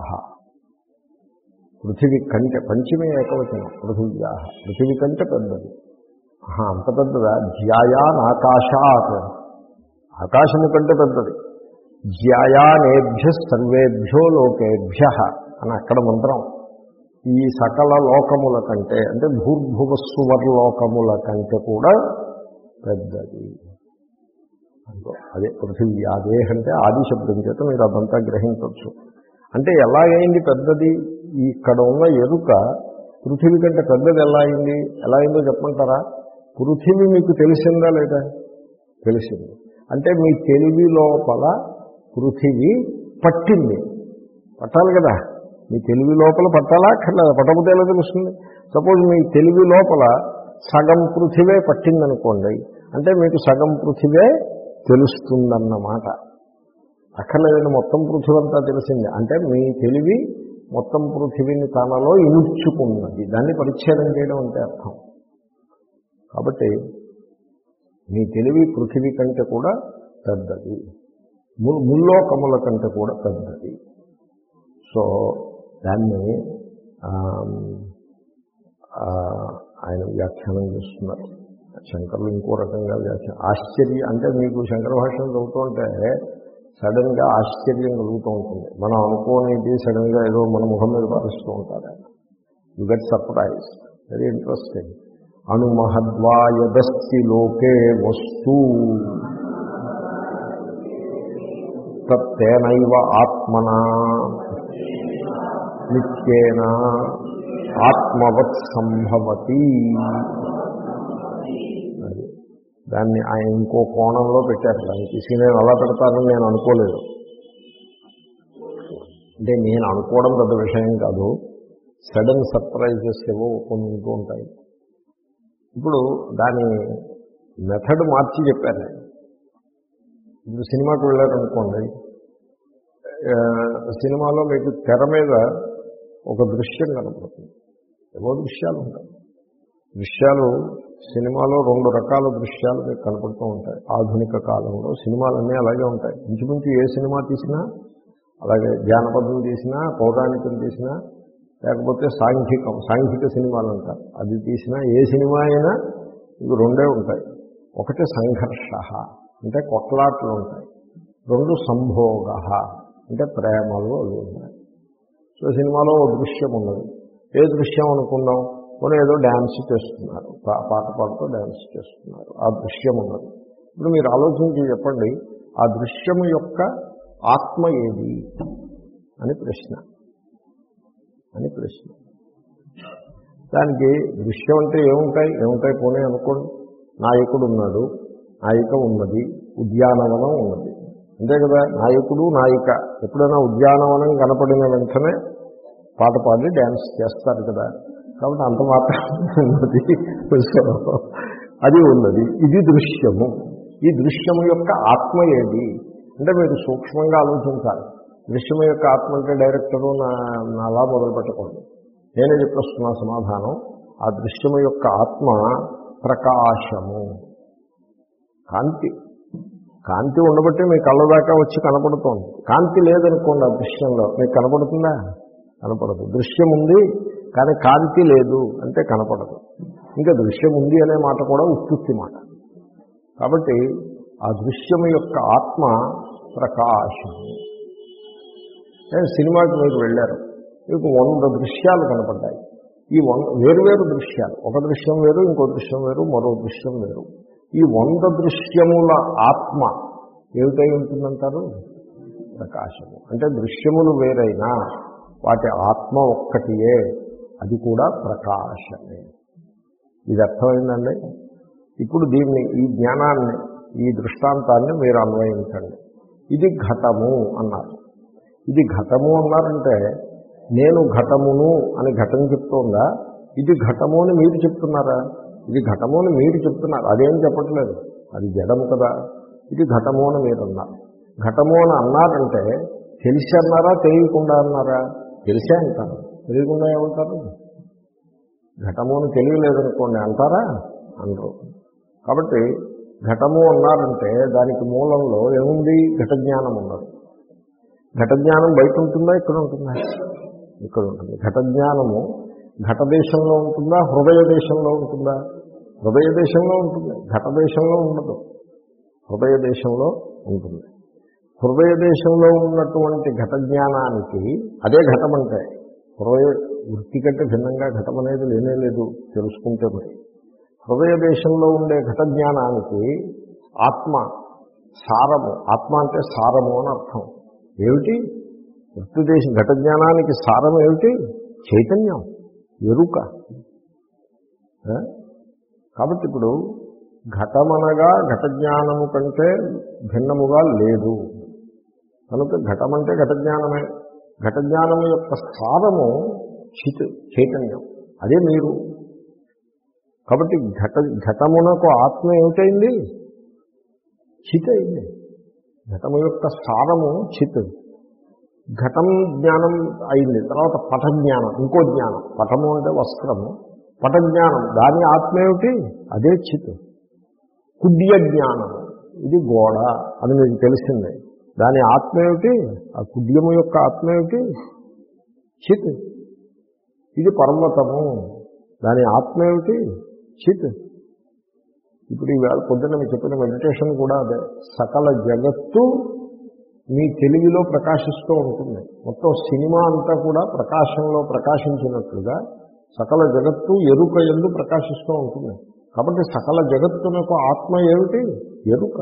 పృథివీ కంటే, పంచమే ఏకవచనం, పృథివ్యా, పృథివీ కంటే పెద్దది. అంత పెద్దదా? జ్యాయాన్ ఆకాశాత్, ఆకాశము కంటే పెద్దది. జ్యాయానేభ్య సర్వేభ్యో లోకేభ్య అని అక్కడ మంత్రం. ఈ సకల లోకముల కంటే, అంటే భూర్భువస్సువర్లోకముల కంటే కూడా పెద్దది. అదే పృథివ్యాదే అంటే ఆది శబ్దం చేత మీరు అదంతా గ్రహించవచ్చు. అంటే ఎలాగైంది పెద్దది? ఇక్కడ ఉన్న ఎరుక పృథివీ కంటే పెద్దది ఎలా అయింది? ఎలా అయిందో చెప్పమంటారా? పృథివీ మీకు తెలిసిందా లేదా? తెలిసింది. అంటే మీ తెలివి లోపల పృథివీ పట్టింది. పట్టాలి కదా, మీ తెలివి లోపల పట్టాలా అక్కర్లేదా? పట్టకపోతే ఎలా తెలుస్తుంది? సపోజ్ మీ తెలివి లోపల సగం పృథివే పట్టిందనుకోండి, అంటే మీకు సగం పృథివే తెలుస్తుందన్నమాట. అక్కర్లేదండి మొత్తం పృథివీ అంతా తెలిసింది అంటే మీ తెలివి మొత్తం పృథివీని తనలో ఇముడ్చుకున్నది. దాన్ని పరిచ్ఛేదం చేయడం అంటే అర్థం. కాబట్టి మీ తెలివి పృథివీ కంటే కూడా పెద్దది, ముల్లోకముల కంటే కూడా పెద్దది. సో దాన్ని ఆయన వ్యాఖ్యానం చేస్తున్నారు. శంకరులు ఇంకో రకంగా వ్యాఖ్యానం. ఆశ్చర్యం అంటే మీకు శంకర భాష్యం చదువుతుంటే సడన్గా ఆశ్చర్యం కలుగుతూ ఉంటుంది. మనం అనుకోనిది సడన్గా ఏదో మన ముఖం మీద పారుస్తూ ఉంటారు ఆయన. You get surprise. Very interesting. అణుమహద్వాయదస్తి లోకే వస్తు తత్తేనైవ ఆత్మనా నిత్యేన ఆత్మవత్ సంభవతి. దాన్ని ఆయన ఇంకో కోణంలో పెట్టారు. దాన్ని తీసి నేను అలా పెడతానని నేను అనుకోలేదు. అంటే నేను అనుకోవడం పెద్ద విషయం కాదు. సడన్ సర్ప్రైజెస్ ఏవో కొన్ని ఉంటూ ఉంటాయి. ఇప్పుడు దాని మెథడ్ మార్చి చెప్పారు నేను. ఇప్పుడు సినిమాకి వెళ్ళారనుకోండి, సినిమాలో మీకు తెర మీద ఒక దృశ్యం కనపడుతుంది. ఏవో దృశ్యాలు ఉంటాయి. దృశ్యాలు సినిమాలో రెండు రకాల దృశ్యాలు మీకు కనపడుతూ ఉంటాయి. ఆధునిక కాలంలో సినిమాలన్నీ అలాగే ఉంటాయి. ఇంచుమించు ఏ సినిమా తీసినా అలాగే, జానపదం తీసినా, పౌరాణికం తీసినా, లేకపోతే సాంఘికం సాంఘిక సినిమాలు అంటారు, అది తీసినా, ఏ సినిమా అయినా ఇవి రెండే ఉంటాయి. ఒకటి సంఘర్ష అంటే కొట్లాట్లు ఉంటాయి. రెండు సంభోగ అంటే ప్రేమలు అవి ఉంటాయి. సో సినిమాలో ఓ దృశ్యం ఉన్నది. ఏ దృశ్యం అనుకుందాం? కొన్ని ఏదో డ్యాన్స్ చేస్తున్నారు, పాట పాడుతూ డ్యాన్స్ చేస్తున్నారు, ఆ దృశ్యం ఉన్నది. ఇప్పుడు మీరు ఆలోచించి చెప్పండి, ఆ దృశ్యము యొక్క ఆత్మ ఏది అని ప్రశ్న అని ప్రశ్న దానికి దృశ్యం అంటే ఏముంటాయి ఏముంటాయి పోనీ అనుకోండి. నాయకుడు ఉన్నాడు, నాయిక ఉన్నది, ఉద్యానవనం ఉన్నది, అంతే కదా. నాయకుడు నాయిక ఎప్పుడైనా ఉద్యానవనం కనపడిన వెంటనే పాట పాడి డ్యాన్స్ చేస్తారు కదా. కాబట్టి అంత మాత్రం ఉన్నది, అది ఉన్నది. ఇది దృశ్యము. ఈ దృశ్యము యొక్క ఆత్మ ఏది అంటే మీరు సూక్ష్మంగా ఆలోచించాలి. దృశ్యము యొక్క ఆత్మ అంటే డైరెక్టరు నా అలా మొదలు పెట్టకూడదు. నేనే చెప్పేస్తున్నా సమాధానం. ఆ దృశ్యము యొక్క ఆత్మ ప్రకాశము, కాంతి. కాంతి ఉండబట్టి మీ కళ్ళ దాకా వచ్చి కనపడుతోంది. కాంతి లేదనుకోండి ఆ దృశ్యంలో, మీకు కనపడుతుందా? కనపడదు. దృశ్యం ఉంది కానీ కాంతి లేదు అంటే కనపడదు. ఇంకా దృశ్యం ఉంది అనే మాట కూడా ఉత్పత్తి మాట. కాబట్టి ఆ దృశ్యము యొక్క ఆత్మ ప్రకాశము. సినిమాకి మీరు వెళ్ళారు, మీకు వంద దృశ్యాలు కనపడ్డాయి. ఈ వంద వేరువేరు దృశ్యాలు, ఒక దృశ్యం వేరు, ఇంకో దృశ్యం వేరు, మరో దృశ్యం వేరు. ఈ వంద దృశ్యముల ఆత్మ ఏమిటై ఉంటుందంటారు? ప్రకాశము. అంటే దృశ్యములు వేరైనా వాటి ఆత్మ ఒక్కటియే, అది కూడా ప్రకాశమే. ఇది అర్థమైందండి. ఇప్పుడు దీన్ని, ఈ జ్ఞానాన్ని, ఈ దృష్టాంతాన్ని మీరు అన్వయించండి. ఇది ఘటము అన్నారు. ఇది ఘటము అన్నారంటే నేను ఘటమును అని ఘటం చెప్తోందా? ఇది ఘటము అని మీరు చెప్తున్నారా? ఇది ఘటము అని మీరు చెప్తున్నారు, అదేం చెప్పట్లేదు, అది జడము కదా. ఇది ఘటము అని మీరు అన్నారు. ఘటము అని అన్నారంటే తెలిసి అన్నారా, తెలియకుండా అన్నారా? తెలిసే అంటారు, తెలియకుండా ఏమంటారు? ఘటము అని తెలియలేదనుకోండి అంటారా? అనరు. కాబట్టి ఘటము అన్నారంటే దానికి మూలంలో ఏముంది? ఘట జ్ఞానం ఉన్నది. ఘట జ్ఞానం బయట ఉంటుందా, ఇక్కడ ఉంటుందా? ఇక్కడ ఉంటుంది. ఘట జ్ఞానము ఘట దేశంలో ఉంటుందా, హృదయ దేశంలో ఉంటుందా? హృదయ దేశంలో ఉంటుంది, ఘట దేశంలో ఉండదు. హృదయ దేశంలో ఉంటుంది. హృదయ దేశంలో ఉన్నటువంటి ఘట జ్ఞానానికి అదే ఘటం అంటే. హృదయ వృత్తి కంటే భిన్నంగా ఘటం అనేది లేనే లేదు, తెలుసుకుంటే మరి. హృదయ దేశంలో ఉండే ఘట జ్ఞానానికి ఆత్మ సారము, ఆత్మ అంటే సారము అని అర్థం. ఏమిటి? వృత్తి దేశ ఘట జ్ఞానానికి సారం ఏమిటి? చైతన్యం, ఎరుక. కాబట్టి ఇప్పుడు ఘటమనగా ఘట జ్ఞానము కంటే భిన్నముగా లేదు కనుక ఘటమంటే ఘట జ్ఞానమే. ఘట జ్ఞానము యొక్క సారము చిత్, చైతన్యం, అదే మీరు. కాబట్టి ఘట ఘటమునకు ఆత్మ ఏమిటైంది? చిత్ అయింది. ఘటము యొక్క సారము చిత్. ఘటం జ్ఞానం అయింది. తర్వాత పట జ్ఞానం, ఇంకో జ్ఞానం. పటము అంటే వస్త్రము, పట జ్ఞానం, దాని ఆత్మ ఏమిటి? అదే చిత్. కుడ్య జ్ఞానం, ఇది గోడ అని మీకు తెలిసిందే, దాని ఆత్మ ఏమిటి? ఆ కుడ్యము యొక్క ఆత్మ ఏమిటి? చిత్. ఇది పర్వతము, దాని ఆత్మ ఏమిటి? చిత్. ఇప్పుడు ఈవేళ పొద్దున్న మీకు చెప్పిన మెడిటేషన్ కూడా అదే. సకల జగత్తు మీ తెలివిలో ప్రకాశిస్తూ ఉంటుంది. మొత్తం సినిమా అంతా కూడా ప్రకాశంలో ప్రకాశించినట్లుగా సకల జగత్తు ఎరుక యందు ప్రకాశిస్తూ ఉంటుంది. కాబట్టి సకల జగత్తునకు ఆత్మ ఏమిటి? ఎరుక.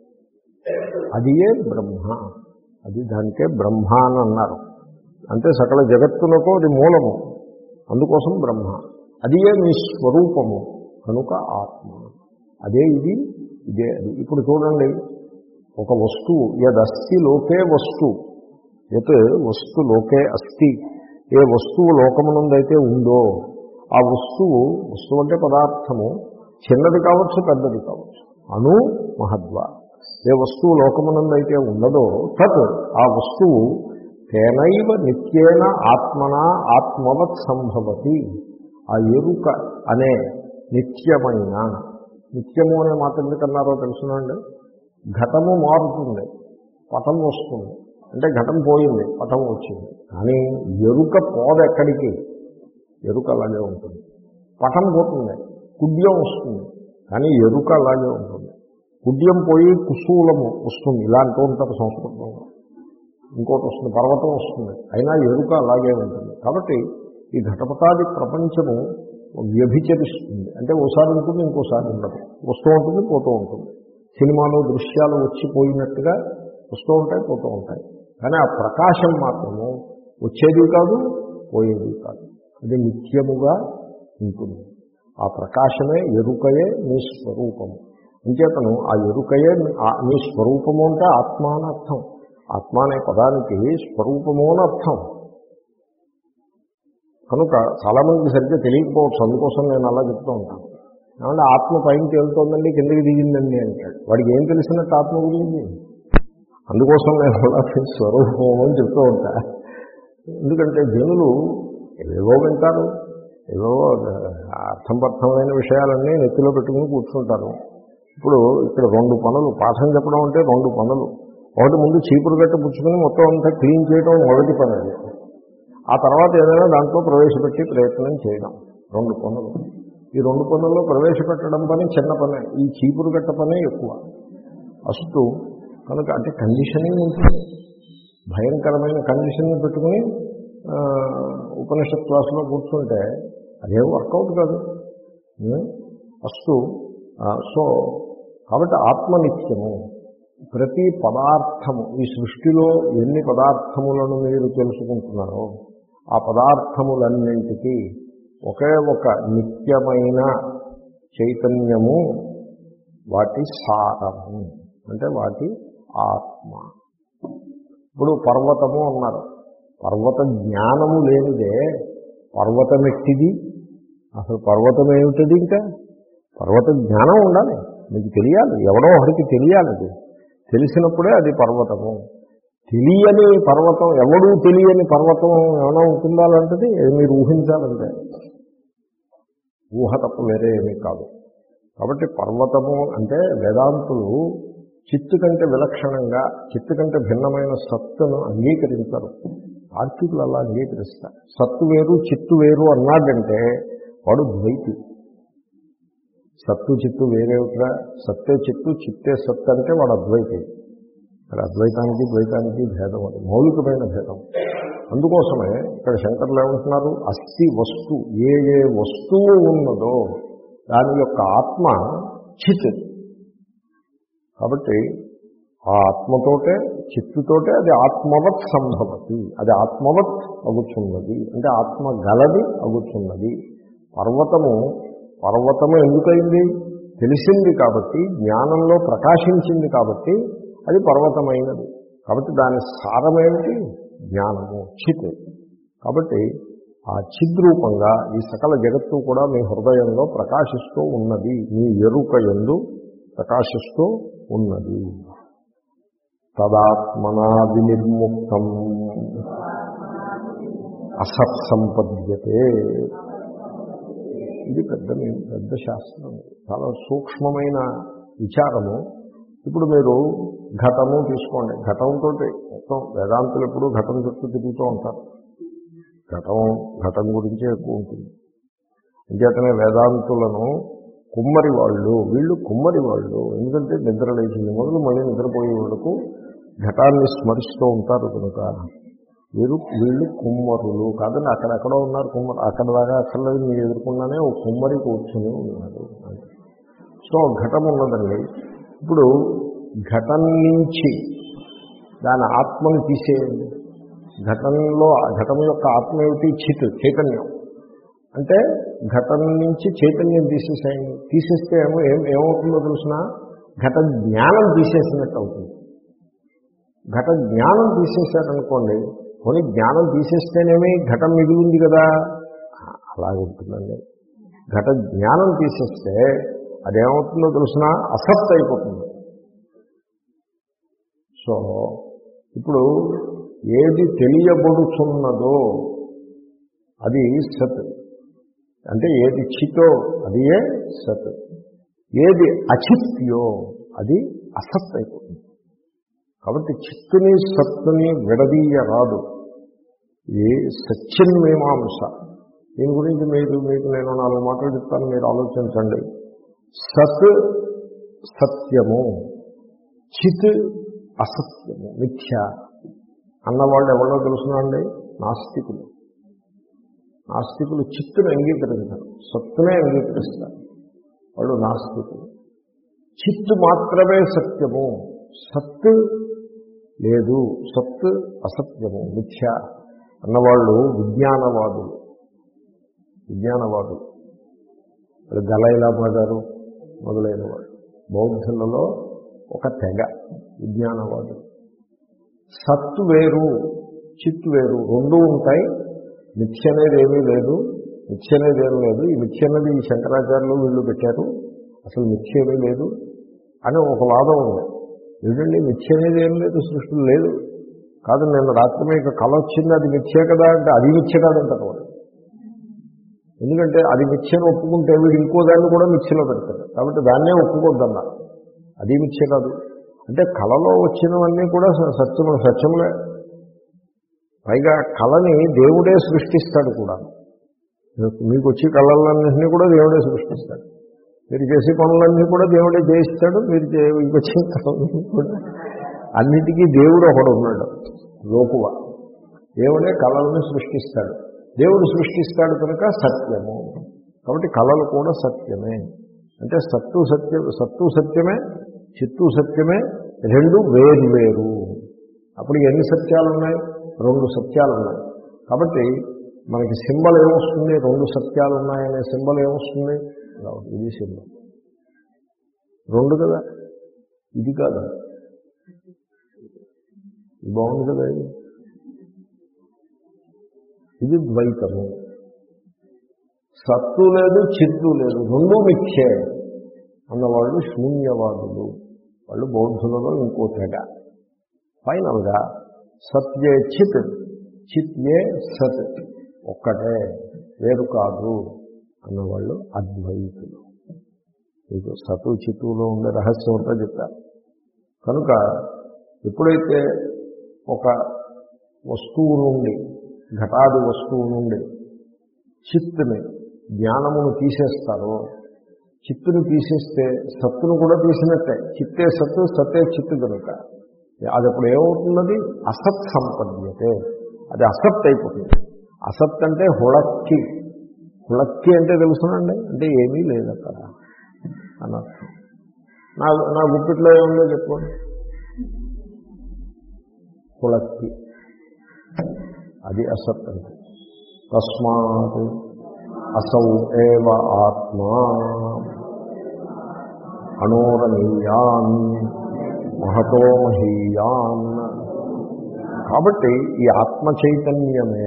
అది ఏ బ్రహ్మ. అది దానికే బ్రహ్మ అని అన్నారు. అంటే సకల జగత్తునకు అది మూలము, అందుకోసం బ్రహ్మ. అది ఏ మీ స్వరూపము కనుక ఆత్మ. అదే ఇది, ఇదే అది. ఇప్పుడు చూడండి, ఒక వస్తువు, యదస్తి లోకే వస్తు, యత్ వస్తు లోకే అస్తి, ఏ వస్తువు లోకమునందైతే ఉందో ఆ వస్తువు, వస్తువు అంటే పదార్థము, చిన్నది కావచ్చు పెద్దది కావచ్చు, అణు మహద్వ, ఏ వస్తువు లోకమునందైతే ఉన్నదో తత్, ఆ వస్తువు తేనైవ నిత్యేన ఆత్మన ఆత్మవత్ సంభవతి. ఆ ఎరుక అనే నిత్యమైన, నిత్యము అనే మాట ఎందుకన్నారో తెలుసునండి. ఘటము మారుతుంది, పటం వస్తుంది, అంటే ఘటం పోయింది, పటం వచ్చింది. కానీ ఎరుక పోదెక్కడికి, ఎరుక అలాగే ఉంటుంది. పటం పోతుంది, కుడ్యం వస్తుంది, కానీ ఎరుక అలాగే ఉంటుంది. కుడ్యం పోయి కుశూలము వస్తుంది, ఇలా అంటూ ఉంటారు సంస్కృతంలో. ఇంకోటి వస్తుంది, పర్వతం వస్తుంది, అయినా ఎరుక అలాగే ఉంటుంది. కాబట్టి ఈ ఘటపటాది ప్రపంచము వ్యభిచరిస్తుంది. అంటే ఓసారి ఉంటుంది, ఇంకోసారి ఉండదు, వస్తూ ఉంటుంది, పోతూ ఉంటుంది. సినిమాలో దృశ్యాలు వచ్చిపోయినట్టుగా వస్తూ ఉంటాయి, పోతూ ఉంటాయి. కానీ ఆ ప్రకాశం మాత్రము వచ్చేది కాదు, పోయేది కాదు, అది నిత్యముగా ఉంటుంది. ఆ ప్రకాశమే, ఎరుకయే మీ స్వరూపము. అంచేతను ఆ ఎరుకయే మీ స్వరూపము అంటే ఆత్మ అని అర్థం. ఆత్మ అనే పదానికి స్వరూపము అని అర్థం. కనుక చాలామందికి సరిగ్గా తెలియకపోవచ్చు, అందుకోసం నేను అలా చెప్తూ ఉంటాను. ఏమంటే ఆత్మ పైకి తేలుతోందండి, కిందకి దిగిందండి అంటాడు. వాడికి ఏం తెలిసినట్టు ఆత్మ గురించి? అందుకోసం నేను అలా స్వరూపము అని చెప్తూ ఉంటా. ఎందుకంటే జనులు ఏవేవో వింటారు, ఏవేవో అర్థంపర్థమైన విషయాలన్నీ నెత్తిలో పెట్టుకుని కూర్చుంటారు. ఇప్పుడు ఇక్కడ రెండు పనులు, పాఠం చెప్పడం అంటే రెండు పనులు. ఒకటి, ముందు చీపురు గట్ట పుచ్చుకుని మొత్తం అంతా క్లీన్ చేయడం మొదటి పని. అది ఆ తర్వాత ఏదైనా దాంట్లో ప్రవేశపెట్టి ప్రయత్నం చేయడం, రెండు పనులు. ఈ రెండు పనుల్లో ప్రవేశపెట్టడం పని చిన్న పనే, ఈ చీపురు గట్ట పనే ఎక్కువ. అస్తు కనుక అంటే కండిషనింగ్ ఉంటుంది. భయంకరమైన కండిషన్ని పెట్టుకుని ఉపనిషత్ క్లాసులో కూర్చుంటే అదేం వర్కౌట్ కాదు. ఫస్ట్ సో కాబట్టి ఆత్మనిత్యము. ప్రతి పదార్థము ఈ సృష్టిలో ఎన్ని పదార్థములను మీరు తెలుసుకుంటున్నారో ఆ పదార్థములన్నింటికీ ఒకే ఒక నిత్యమైన చైతన్యము, వాటి సారము అంటే వాటి ఆత్మ. ఇప్పుడు పర్వతము అన్నారు. పర్వత జ్ఞానము లేనిదే పర్వతం ఎట్టిది? అసలు పర్వతం ఏమిటది? ఇంకా పర్వత జ్ఞానం ఉండాలి, మీకు తెలియాలి, ఎవడో ఒకరికి తెలియాలి. అది తెలిసినప్పుడే అది పర్వతము. తెలియని పర్వతం, ఎవడూ తెలియని పర్వతం ఏమైనా ఉంటుందా లాంటిది? మీరు ఊహించాలంటే ఊహ తప్ప వేరే ఏమీ కాదు. కాబట్టి పర్వతము అంటే వేదాంతులు చిత్తు కంటే విలక్షణంగా, చిత్తు కంటే భిన్నమైన సత్తును అంగీకరించరు. తార్కికులు అలా అంగీకరిస్తారు. సత్తు వేరు చిత్తు వేరు అన్నాడంటే వాడు ద్వైతి. సత్తు చిత్తు వేరేవిగా, సత్తే చిత్తు చిత్తే సత్తు అంటే వాడు అద్వైతి. ఇక్కడ అద్వైతానికి ద్వైతానికి భేదం, అది మౌలికమైన భేదం. అందుకోసమే ఇక్కడ శంకర్లు ఏమంటున్నారు, అస్థి వస్తు, ఏ ఏ వస్తువు ఉన్నదో దాని యొక్క ఆత్మ చిత్. కాబట్టి ఆ ఆత్మతోటే చిత్తుతోటే అది ఆత్మవత్ సంభవతి, అది ఆత్మవత్ అగుచున్నది, అంటే ఆత్మ గలది అగుచున్నది. పర్వతము పర్వతము ఎందుకైంది? తెలిసింది కాబట్టి, జ్ఞానంలో ప్రకాశించింది కాబట్టి అది పర్వతమైనది. కాబట్టి దాని సారమేమిటి? జ్ఞానము, చిత్. కాబట్టి ఆ చిద్రూపంగా ఈ సకల జగత్తు కూడా మీ హృదయంలో ప్రకాశిస్తూ ఉన్నది, మీ ఎరుక యందు ప్రకాశిస్తూ ఉన్నది. తదాత్మనా వినిర్ముక్తం అసత్సంపద్యతే. ఇది పెద్ద పెద్ద శాస్త్రం, చాలా సూక్ష్మమైన విచారము. ఇప్పుడు మీరు ఘటము తీసుకోండి. ఘటంతో మొత్తం వేదాంతులు ఎప్పుడు ఘటం చుట్టూ తిరుగుతూ ఉంటారు. ఘటం ఘటం గురించే ఎక్కువ ఉంటుంది. అంచేతనే వేదాంతులను కుమ్మరి వాళ్ళు, వీళ్ళు కుమ్మరి వాళ్ళు. ఎందుకంటే నిద్ర లేచింది మొదలు మళ్ళీ నిద్రపోయే వాళ్ళకు ఘటాన్ని స్మరిస్తూ ఉంటారు కనుక వీరు వీళ్ళు కుమ్మరులు కాదండి. అక్కడెక్కడో ఉన్నారు కుమ్మరు, అక్కడ దాకా అక్కర్లేదు, మీరు ఎదుర్కొన్నానే ఓ కుమ్మరి కూర్చుని ఉన్నాడు. సో ఘటం ఉన్నదండి. ఇప్పుడు ఘటం నుంచి దాని ఆత్మను తీసేయండి. ఘటంలో ఘటం యొక్క ఆత్మ ఏమిటి? చిత్, చైతన్యం. అంటే ఘటం నుంచి చైతన్యం తీసేసేయండి. తీసేస్తే ఏమో ఏం ఏమవుతుందో తెలిసిన ఘట జ్ఞానం తీసేసినట్టు అవుతుంది. ఘట జ్ఞానం తీసేశారనుకోండి, కొన్ని జ్ఞానం తీసేస్తేనేమి ఘటం మిగిలింది కదా, అలాగే ఉంటుందండి. ఘట జ్ఞానం తీసేస్తే అదేమవుతుందో తెలిసిన అసత్ అయిపోతుంది. సో ఇప్పుడు ఏది తెలియబడుచున్నదో అది సత్, అంటే ఏది చితో అది ఏ సత్, ఏది అచిత్యో అది అసత్ అయిపోతుంది. కాబట్టి చిత్తుని సత్తుని విడదీయరాదు. ఇది సత్యన్మీమాంస. దీని గురించి మీరు మీకు నేను నాలుగు మాటలు చెప్తాను, మీరు ఆలోచించండి. సత్ సత్యము, చిత్ అసత్యము, మిథ్య అన్నవాళ్ళు ఎవరో తెలుసునండి? నాస్తికులు. నాస్తికులు చిత్తును అంగీకరించారు, సత్తునే అంగీకరిస్తారు. వాళ్ళు నాస్తికులు. చిత్తు మాత్రమే సత్యము, సత్తు లేదు, సత్ అసత్యము, మిథ్య అన్నవాళ్ళు విజ్ఞానవాదులు. విజ్ఞానవాదులు దలైలామా గారు మొదలైన వాళ్ళు బౌద్ధులలో ఒక తెగ విజ్ఞానవాదులు. సత్తు వేరు చిత్తు వేరు, రెండూ ఉంటాయి. మిథ్య అనేది ఏమీ లేదు, మిథ్య అనేది ఏమీ లేదు. ఈ మిథ్య అనేది ఈ శంకరాచార్యులు వీళ్ళు పెట్టారు, అసలు మిథ్య ఏమీ లేదు అని ఒక వాదం ఉంది. ఏంటండి మిథ్య అనేది ఏం లేదు, సృష్టిలో లేదు. కాదు నేను రాత్రి మీకు కళ వచ్చింది, అది మిథ్య కదా అంటే అది మిథ్య కాదంటారు వాడు. ఎందుకంటే అది మిథ్యను ఒప్పుకుంటే వీడు ఇంకో దాన్ని కూడా మిథ్యలో పెడతాడు. కాబట్టి దాన్నే ఒప్పుకోద్దన్నారు. అది మిథ్య కాదు అంటే కళలో వచ్చినవన్నీ కూడా సత్యము సత్యములే. పైగా కళని దేవుడే సృష్టిస్తాడు కూడా. మీకు వచ్చి కళలన్నింటినీ కూడా దేవుడే సృష్టిస్తాడు. మీరు చేసే పనులన్నీ కూడా దేవుడే చేయిస్తాడు. మీరు వచ్చిన కళలన్నీ కూడా అన్నిటికీ దేవుడు ఒకడు ఉన్నాడు, లోకువ. దేవుడే కళలను సృష్టిస్తాడు. దేవుడు సృష్టిస్తాడు కనుక సత్యము. కాబట్టి కళలు కూడా సత్యమే. అంటే సత్తు సత్యం, సత్తు సత్యమే, చిత్తు సత్యమే, రెండు వేరు వేరు. అప్పుడు ఎన్ని సత్యాలు ఉన్నాయి? రెండు సత్యాలు ఉన్నాయి. కాబట్టి మనకి సింబల్ ఏమొస్తుంది? రెండు సత్యాలు ఉన్నాయనే సింబల్ ఏమొస్తుంది? ఇది సింబల్ రెండు కదా, ఇది కాదు. ఇది బాగుంది కదా, ఇది ఇది ద్వైతము. సత్తు లేదు, చిత్తు లేదు, రెండు మిథ్యే అన్నవాళ్ళు శూన్యవాదులు. వాళ్ళు బౌద్ధులలో ఇంకో తెగ. ఫైనల్గా సత్యే చిత్, చిత్యే సత్, ఒక్కటే, వేరు కాదు అన్నవాళ్ళు అద్వైతులు. మీకు సతు చిత్తులో ఉండే రహస్యం అంతా చెప్తారు. కనుక ఎప్పుడైతే ఒక వస్తువు నుండి, ఘటాది వస్తువు నుండి చిత్తుని, జ్ఞానమును తీసేస్తారో, చిత్తును తీసేస్తే సత్తును కూడా తీసినట్టే. చిత్తే సత్తు, సత్తే చిత్తు కనుక అది అప్పుడు ఏమవుతున్నది? అసత్ సంపద్యతే. అది అసత్ అయిపోతుంది. అసత్ అంటే హుళక్కి. హుళక్కి అంటే తెలుసునండి, అంటే ఏమీ లేదు అక్కడ అనర్థం. నా నా గుప్పిట్లో ఏముందో చెప్పుకోండి, హుళక్కి. అది అసత్ అంటే. తస్మాత్ అసౌ ఏవ ఆత్మా అనోరణీయాన్ మహతో మహీయాన్. కాబట్టి ఈ ఆత్మ చైతన్యమే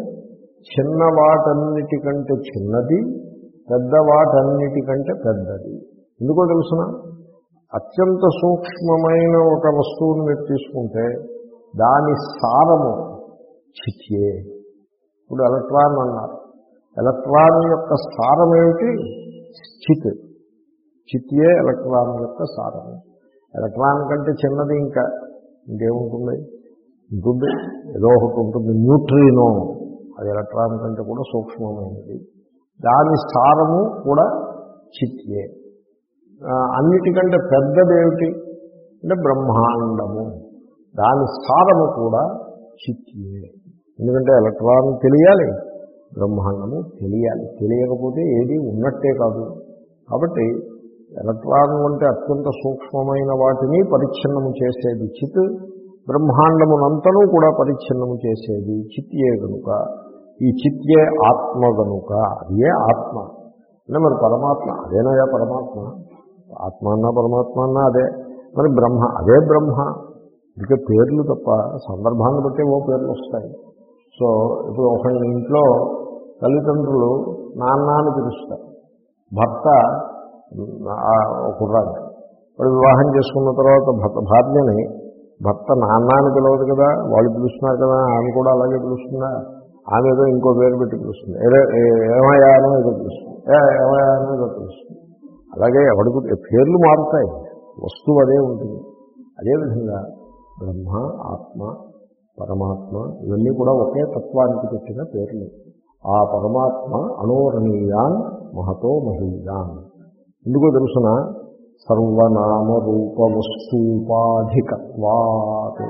చిన్నవాటన్నిటికంటే చిన్నది, పెద్దవాటన్నిటికంటే పెద్దది. ఎందుకో తెలుసిన? అత్యంత సూక్ష్మమైన ఒక వస్తువును మీరు తీసుకుంటే దాని సారము చిత్యే. ఇప్పుడు ఎలక్ట్రాన్ అన్నారు. ఎలక్ట్రాన్ యొక్క సారం ఏమిటి? చిత్. చిత్యే ఎలక్ట్రాన్ యొక్క సారము. ఎలక్ట్రాన్ కంటే చిన్నది ఇంకా ఇంకేముంటుంది? ఉంటుంది, ఏదో ఒకటి ఉంటుంది. న్యూట్రినో, అది ఎలక్ట్రాన్ కంటే కూడా సూక్ష్మమైనది. దాని సారము కూడా చిత్యే. అన్నిటికంటే పెద్దది ఏమిటి అంటే బ్రహ్మాండము. దాని సారము కూడా చిత్యే. ఎందుకంటే ఎలక్ట్రాన్ తెలియాలి, బ్రహ్మాండము తెలియాలి. తెలియకపోతే ఏది ఉన్నట్టే కాదు. కాబట్టి ఎలక్ట్రాన్ వంటి అత్యంత సూక్ష్మమైన వాటిని పరిచ్ఛిన్నము చేసేది చిత్, బ్రహ్మాండమునంతనూ కూడా పరిచ్ఛిన్నము చేసేది చిత్యే కనుక ఈ చిత్యే ఆత్మ కనుక అదే ఆత్మ. అంటే మరి పరమాత్మ అదేనయా పరమాత్మ. ఆత్మ అన్నా పరమాత్మ అన్నా అదే. మరి బ్రహ్మ అదే బ్రహ్మ. ఇక పేర్లు తప్ప సందర్భాన్ని బట్టే ఓ పేర్లు వస్తాయి. సో ఇప్పుడు ఒక ఇంట్లో తల్లిదండ్రులు నాన్న అని పిలుస్తారు. భర్త కుర్రాన్ని వాడు వివాహం చేసుకున్న తర్వాత భర్త భార్యని భర్త నాన్న అని పిలవదు కదా, వాళ్ళు పిలుస్తున్నారు కదా, ఆమె కూడా అలాగే పిలుస్తుందా? ఆమె ఏదో ఇంకో పేరు పెట్టి పిలుస్తుంది, ఏదో ఏమయ్యానో ఏదో పిలుస్తుంది, ఏమయ్యానో ఏదో పిలుస్తుంది. అలాగే ఎవడికి పేర్లు మారుతాయి, వస్తువు అదే ఉంటుంది. అదేవిధంగా బ్రహ్మ, ఆత్మ, పరమాత్మ ఇవన్నీ కూడా ఒకే తత్వానికి పెట్టిన పేర్లు. ఆ పరమాత్మ అనోరణీయాన్ మహతో మహీయాన్. ఎందుకో తెలుసిన? సర్వనామ రూప వస్తూపాధికత్వాత్.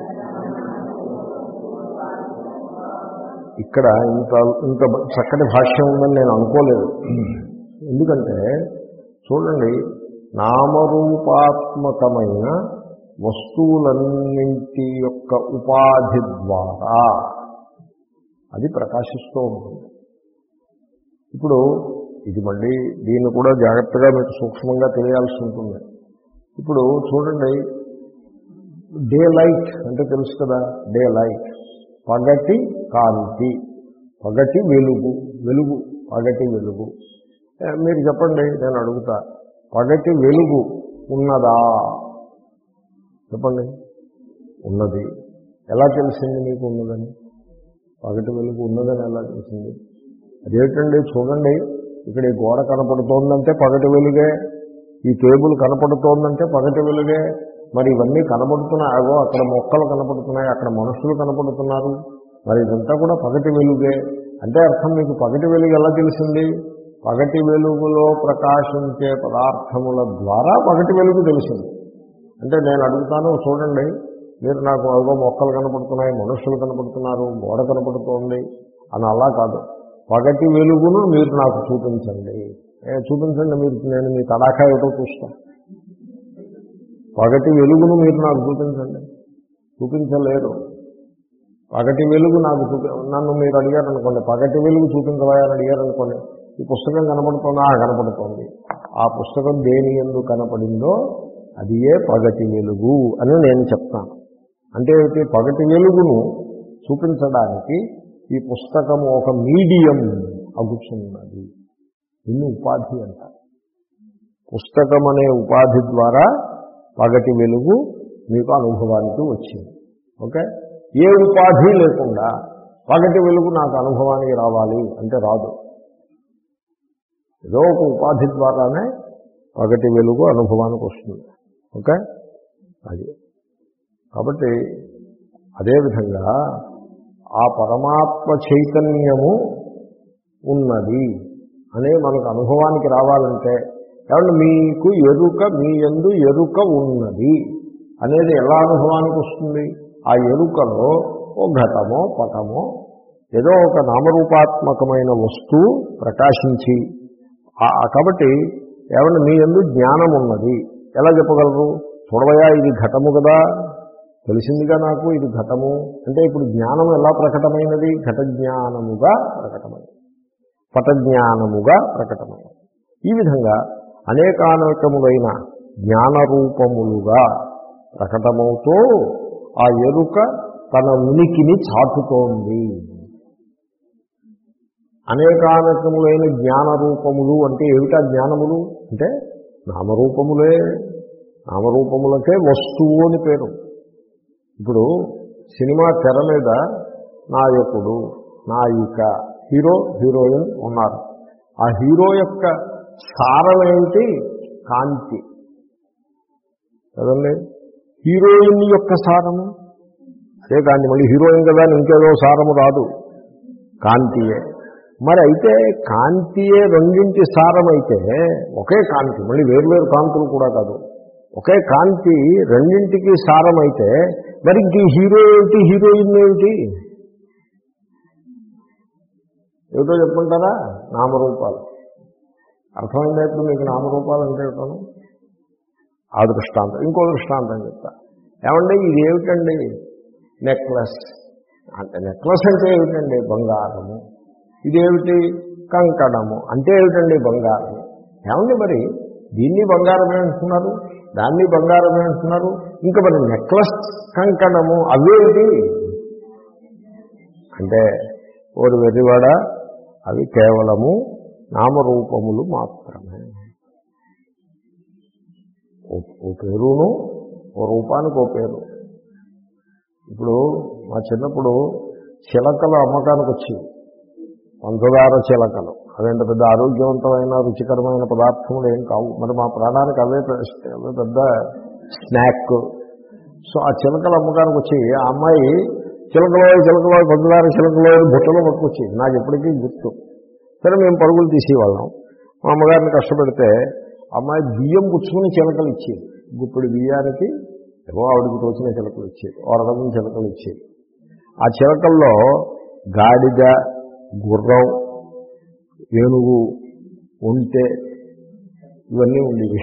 ఇక్కడ ఇంత ఇంత చక్కటి భాష్యం ఉందని నేను అనుకోలేదు. ఎందుకంటే చూడండి, నామరూపాత్మకమైన వస్తువులన్నింటి యొక్క ఉపాధి ద్వారా అది ప్రకాశిస్తూ ఉంటుంది. ఇప్పుడు ఇది మళ్ళీ దీన్ని కూడా జాగ్రత్తగా మీకు సూక్ష్మంగా తెలియాల్సి ఉంటుంది. ఇప్పుడు చూడండి, డే లైట్ అంటే తెలుసు కదా, డే లైట్ పగటి కాంతి, పగటి వెలుగు, వెలుగు పగటి వెలుగు. మీరు చెప్పండి, నేను అడుగుతా, పగటి వెలుగు ఉన్నదా? చెప్పండి. ఉన్నది. ఎలా తెలిసింది మీకు ఉన్నదని? పగటి వెలుగు ఉన్నదని ఎలా తెలిసింది? అదేంటండి, చూడండి, ఇక్కడ ఈ గోడ కనపడుతోందంటే పగటి వెలుగే, ఈ టేబుల్ కనపడుతోందంటే పగటి వెలుగే. మరి ఇవన్నీ కనపడుతున్నాయో, అక్కడ మొక్కలు కనపడుతున్నాయి, అక్కడ మనుషులు కనపడుతున్నారు, మరి ఇదంతా కూడా పగటి వెలుగే. అంటే అర్థం మీకు పగటి వెలుగు ఎలా తెలిసింది? పగటి వెలుగులో ప్రకాశించే పదార్థముల ద్వారా పగటి వెలుగు తెలిసింది. అంటే నేను అడుగుతాను, చూడండి, మీరు నాకు ఏవో మొక్కలు కనపడుతున్నాయి, మనుషులు కనపడుతున్నారు, గోడ కనపడుతోంది అని అలా కాదు. పగటి వెలుగును మీరు నాకు చూపించండి. చూపించండి, మీరు నేను మీ తడాఖా ఏటో చూస్తాను. పగటి వెలుగును మీరు నాకు చూపించండి. చూపించలేరు. పగటి వెలుగు నాకు చూపి నన్ను మీరు అడిగారనుకోండి, పగటి వెలుగు చూపించవా అని అడిగారనుకోండి, ఈ పుస్తకం కనపడుతుందా? కనపడుతోంది. ఆ పుస్తకం దేని యందు కనపడిందో అది ఏ పగటి వెలుగు అని నేను చెప్తాను. అంటే పగటి వెలుగును చూపించడానికి ఈ పుస్తకము ఒక మీడియం అగుచున్నది. ఇన్ని ఉపాధి అంటారు. పుస్తకం అనే ఉపాధి ద్వారా పగటి వెలుగు మీకు అనుభవానికి వచ్చింది. ఓకే, ఏ ఉపాధి లేకుండా పగటి వెలుగు నాకు అనుభవానికి రావాలి అంటే రాదు. ఏదో ఒక ఉపాధి ద్వారానే పగటి వెలుగు అనుభవానికి వస్తుంది. ఓకే, అది కాబట్టి అదేవిధంగా ఆ పరమాత్మ చైతన్యము ఉన్నది అనే మనకు అనుభవానికి రావాలంటే కాబట్టి మీకు ఎరుక, మీ యందు ఎరుక ఉన్నది అనేది ఎలా అనుభవానికి వస్తుంది? ఆ ఎరుకలో ఓ ఘటమో పటమో ఏదో ఒక నామరూపాత్మకమైన వస్తువు ప్రకాశించి, కాబట్టి ఏమన్నా మీ యందు జ్ఞానం ఉన్నది. ఎలా చెప్పగలరు? చూడవయా ఇది ఘటము కదా, తెలిసిందిగా నాకు ఇది ఘటము అంటే ఇప్పుడు జ్ఞానం ఎలా ప్రకటమైనది? ఘట జ్ఞానముగా ప్రకటమైనది, పట జ్ఞానముగా ప్రకటమైనది. ఈ విధంగా అనేకానేకములైన జ్ఞానరూపములుగా ప్రకటమవుతూ ఆ ఎరుక తన ఉనికిని చాటుతోంది. అనేకానేకములైన జ్ఞానరూపములు అంటే ఏమిటా జ్ఞానములు అంటే నామరూపములే. నామరూపములకే వస్తువు అని పేరు. ఇప్పుడు సినిమా తెర మీద నాయకుడు, నాయిక, హీరో, హీరోయిన్ ఉన్నారు. ఆ హీరో యొక్క సారం ఏంటి? కాంతి కదండి. హీరోయిన్ యొక్క సారము అదే కాంతి. మళ్ళీ హీరోయిన్ కదా ఇంకేదో సారము రాదు, కాంతియే. మరి అయితే కాంతియే రెండింటి సారమైతే ఒకే కాంతి, మళ్ళీ వేరువేరు కాంతులు కూడా కాదు, ఒకే కాంతి రెండింటికి సారమైతే మరి ఇంక హీరో ఏమిటి, హీరోయిన్ ఏమిటి? ఏమిటో చెప్పుకుంటారా? నామరూపాలు. అర్థమైందా ఇప్పుడు మీకు నామరూపాలు అంటే ఏమిటను? ఆ దృష్టాంతం. ఇంకో దృష్టాంతం చెప్తా. ఏమండి ఇది ఏమిటండి? నెక్లెస్ అంటే నెక్లెస్ అంటే ఏమిటండి? బంగారము. ఇదేమిటి? కంకణము అంటే ఏమిటండి? బంగారము. ఏమండి మరి దీన్ని బంగారమే అంటున్నారు, దాన్ని బంగారమే అంటున్నారు, ఇంకా మరి నెక్లెస్, కంకణము అవేమిటి అంటే ఓరు వెర్రివాడ, అవి కేవలము నామరూపములు మాత్రమే. ఓ పేరును, ఓ రూపానికి ఓ పేరు. ఇప్పుడు మా చిన్నప్పుడు చిలకలు అమ్మకానికి వచ్చేవి, పంచదార చిలకలు. అదేంత పెద్ద ఆరోగ్యవంతమైన రుచికరమైన పదార్థములు ఏం కావు, మరి మా ప్రాణానికి అవే అవే పెద్ద స్నాక్. సో ఆ చిలకలు అమ్మకానికి వచ్చి ఆ అమ్మాయి చిలకలో చిలకలో పంచదార చిలకలో బుట్టలో పట్టుకొచ్చి నాకు ఎప్పటికీ గుర్తు. సరే మేము పరుగులు తీసేవాళ్ళం. మా అమ్మగారిని కష్టపెడితే అమ్మాయి బియ్యం పుచ్చుకుని చిలకలు ఇచ్చేది. గుప్పుడు బియ్యానికి ఏవో ఆవిడికి తోచిన చిలకలు ఇచ్చేది, ఓరడం చిలకలు ఇచ్చేది. ఆ చిలకల్లో గాడిద, గుర్రం, ఏనుగు, ఒంటె ఇవన్నీ ఉండేవి.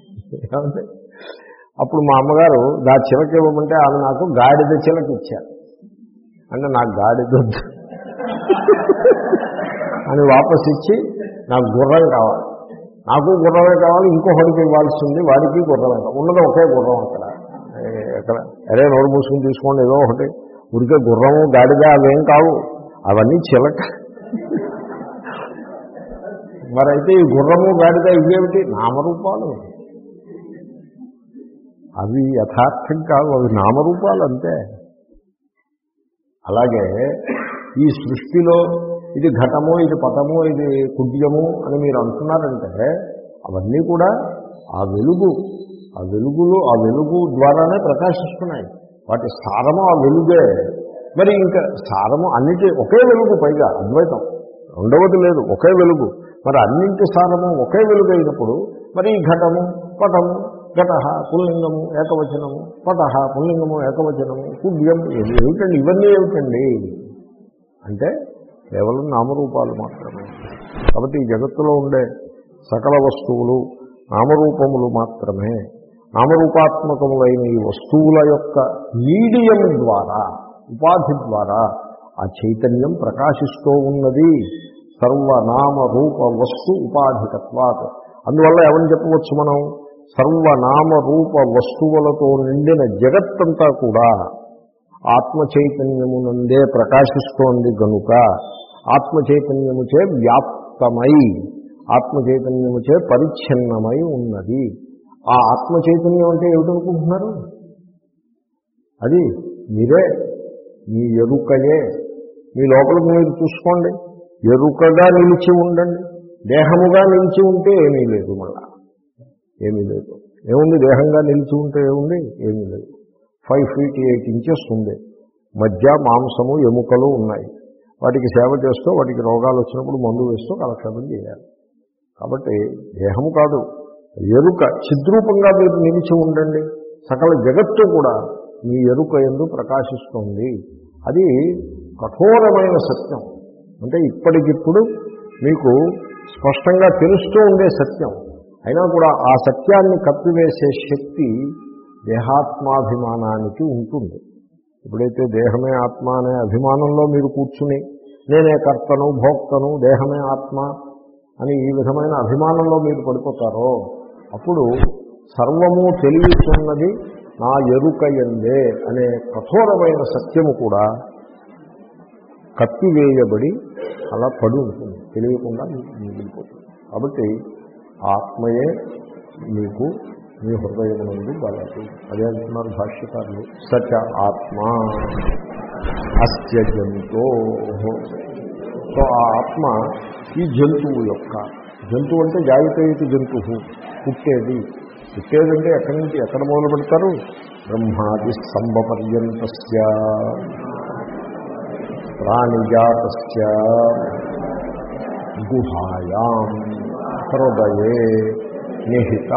అప్పుడు మా అమ్మగారు దా చిలక ఇవ్వమంటే ఆమె నాకు గాడిద చిలక ఇచ్చారు. అంటే నాకు గాడిద వద్దు అని వాపస్ ఇచ్చి నాకు గుర్రం కావాలి, నాకు గుర్రమే కావాలి, ఇంకొకటికి ఇవ్వాల్సి ఉంది, వాడికి గుర్రమే కావాలి. ఉన్నది ఒకే గుర్రం అక్కడ. ఎక్కడ అరే నోరు మూసుకుని తీసుకోండి ఏదో ఒకటి. ఉడికే గుర్రము గాడిద అవేం కావు, అవన్నీ చిలక. మరైతే ఈ గుర్రము గాడిద ఇవేమిటి? నామరూపాలు. అవి యథార్థం కావు, అవి నామరూపాలు అంతే. అలాగే ఈ సృష్టిలో ఇది ఘటము, ఇది పటము, ఇది కుడ్యము అని మీరు అంటున్నారంటే అవన్నీ కూడా ఆ వెలుగు, ఆ వెలుగులు ఆ వెలుగు ద్వారానే ప్రకాశిస్తున్నాయి. వాటి సారము ఆ వెలుగే. మరి ఇంకా సారము అన్నిటి ఒకే వెలుగు, పైగా అద్వైతం రెండవది లేదు, ఒకే వెలుగు. మరి అన్నింటి సారము ఒకే వెలుగు అయినప్పుడు మరి ఈ ఘటము, పటము, ఘటః పుల్లింగము ఏకవచనము, పటః పుల్లింగము ఏకవచనము, కుడ్యం ఏమిటండి ఇవన్నీ ఏమిటండి అంటే కేవలం నామరూపాలు మాత్రమే. కాబట్టి ఈ జగత్తులో ఉండే సకల వస్తువులు నామరూపములు మాత్రమే. నామరూపాత్మకములైన ఈ వస్తువుల యొక్క మీడియం ద్వారా, ఉపాధి ద్వారా ఆ చైతన్యం ప్రకాశిస్తూ ఉన్నది. సర్వనామ రూప వస్తు ఉపాధికత్వాత్. అందువల్ల ఎవరిని చెప్పవచ్చు మనం? సర్వనామ రూప వస్తువులతో నిండిన జగత్తంతా కూడా ఆత్మ చైతన్యమునందే ప్రకాశిస్తోంది కనుక ఆత్మ చైతన్యముచే వ్యాప్తమై, ఆత్మ చైతన్యముచే పరిచ్ఛిన్నమై ఉన్నది. ఆ ఆత్మ చైతన్యం అంటే ఏమిటనుకుంటున్నారు? అది మీరే, మీ ఎరుకయే. మీ లోపలికి మీరు చూసుకోండి, ఎరుకగా నిలిచి ఉండండి. దేహముగా నిలిచి ఉంటే ఏమీ లేదు, మళ్ళా ఏమీ లేదు. ఏముంది దేహంగా నిలిచి ఉంటే ఏముంది? ఏమీ లేదు. ఫైవ్ ఫీట్ ఎయిట్ ఇంచెస్ ఉంది, మధ్య మాంసము ఎముకలు ఉన్నాయి. వాటికి సేవ చేస్తూ వాటికి రోగాలు వచ్చినప్పుడు మందు వేస్తూ కాలక్షేపం చేయాలి. కాబట్టి దేహము కాదు, ఎరుక చిద్రూపంగా మీరు నిలిచి ఉండండి. సకల జగత్తు కూడా మీ ఎరుక యందు ప్రకాశిస్తుంది. అది కఠోరమైన సత్యం. అంటే ఇప్పటికిప్పుడు మీకు స్పష్టంగా తెలుస్తూ ఉండే సత్యం. అయినా కూడా ఆ సత్యాన్ని కప్పివేసే శక్తి దేహాత్మాభిమానానికి ఉంటుంది. ఎప్పుడైతే దేహమే ఆత్మ అనే అభిమానంలో మీరు కూర్చుని నేనే కర్తను భోక్తను దేహమే ఆత్మ అని ఈ విధమైన అభిమానంలో మీరు పడిపోతారో అప్పుడు సర్వము తెలియచున్నది నా ఎరుకయందే అనే కఠోరమైన సత్యము కూడా కప్పివేయబడి అలా పడి ఉంటుంది, తెలియకుండా మిగిలిపోతుంది. కాబట్టి ఆత్మయే మీకు మీ హృదయం నుండి గలదు. అదే అంటున్నారు భాష్యకారులు. సచ ఆత్మ అస్య జంతో. సో ఆ ఆత్మ ఈ జంతువు యొక్క, జంతువు అంటే జాయితేటి జంతువు, పుట్టేది. పుట్టేదంటే ఎక్కడి నుంచి ఎక్కడ మొదలు పెడతారు? బ్రహ్మాది స్తంభ పర్యంతస్య ప్రాణిజాతస్య గుహాయాం హృదయే నిహిత.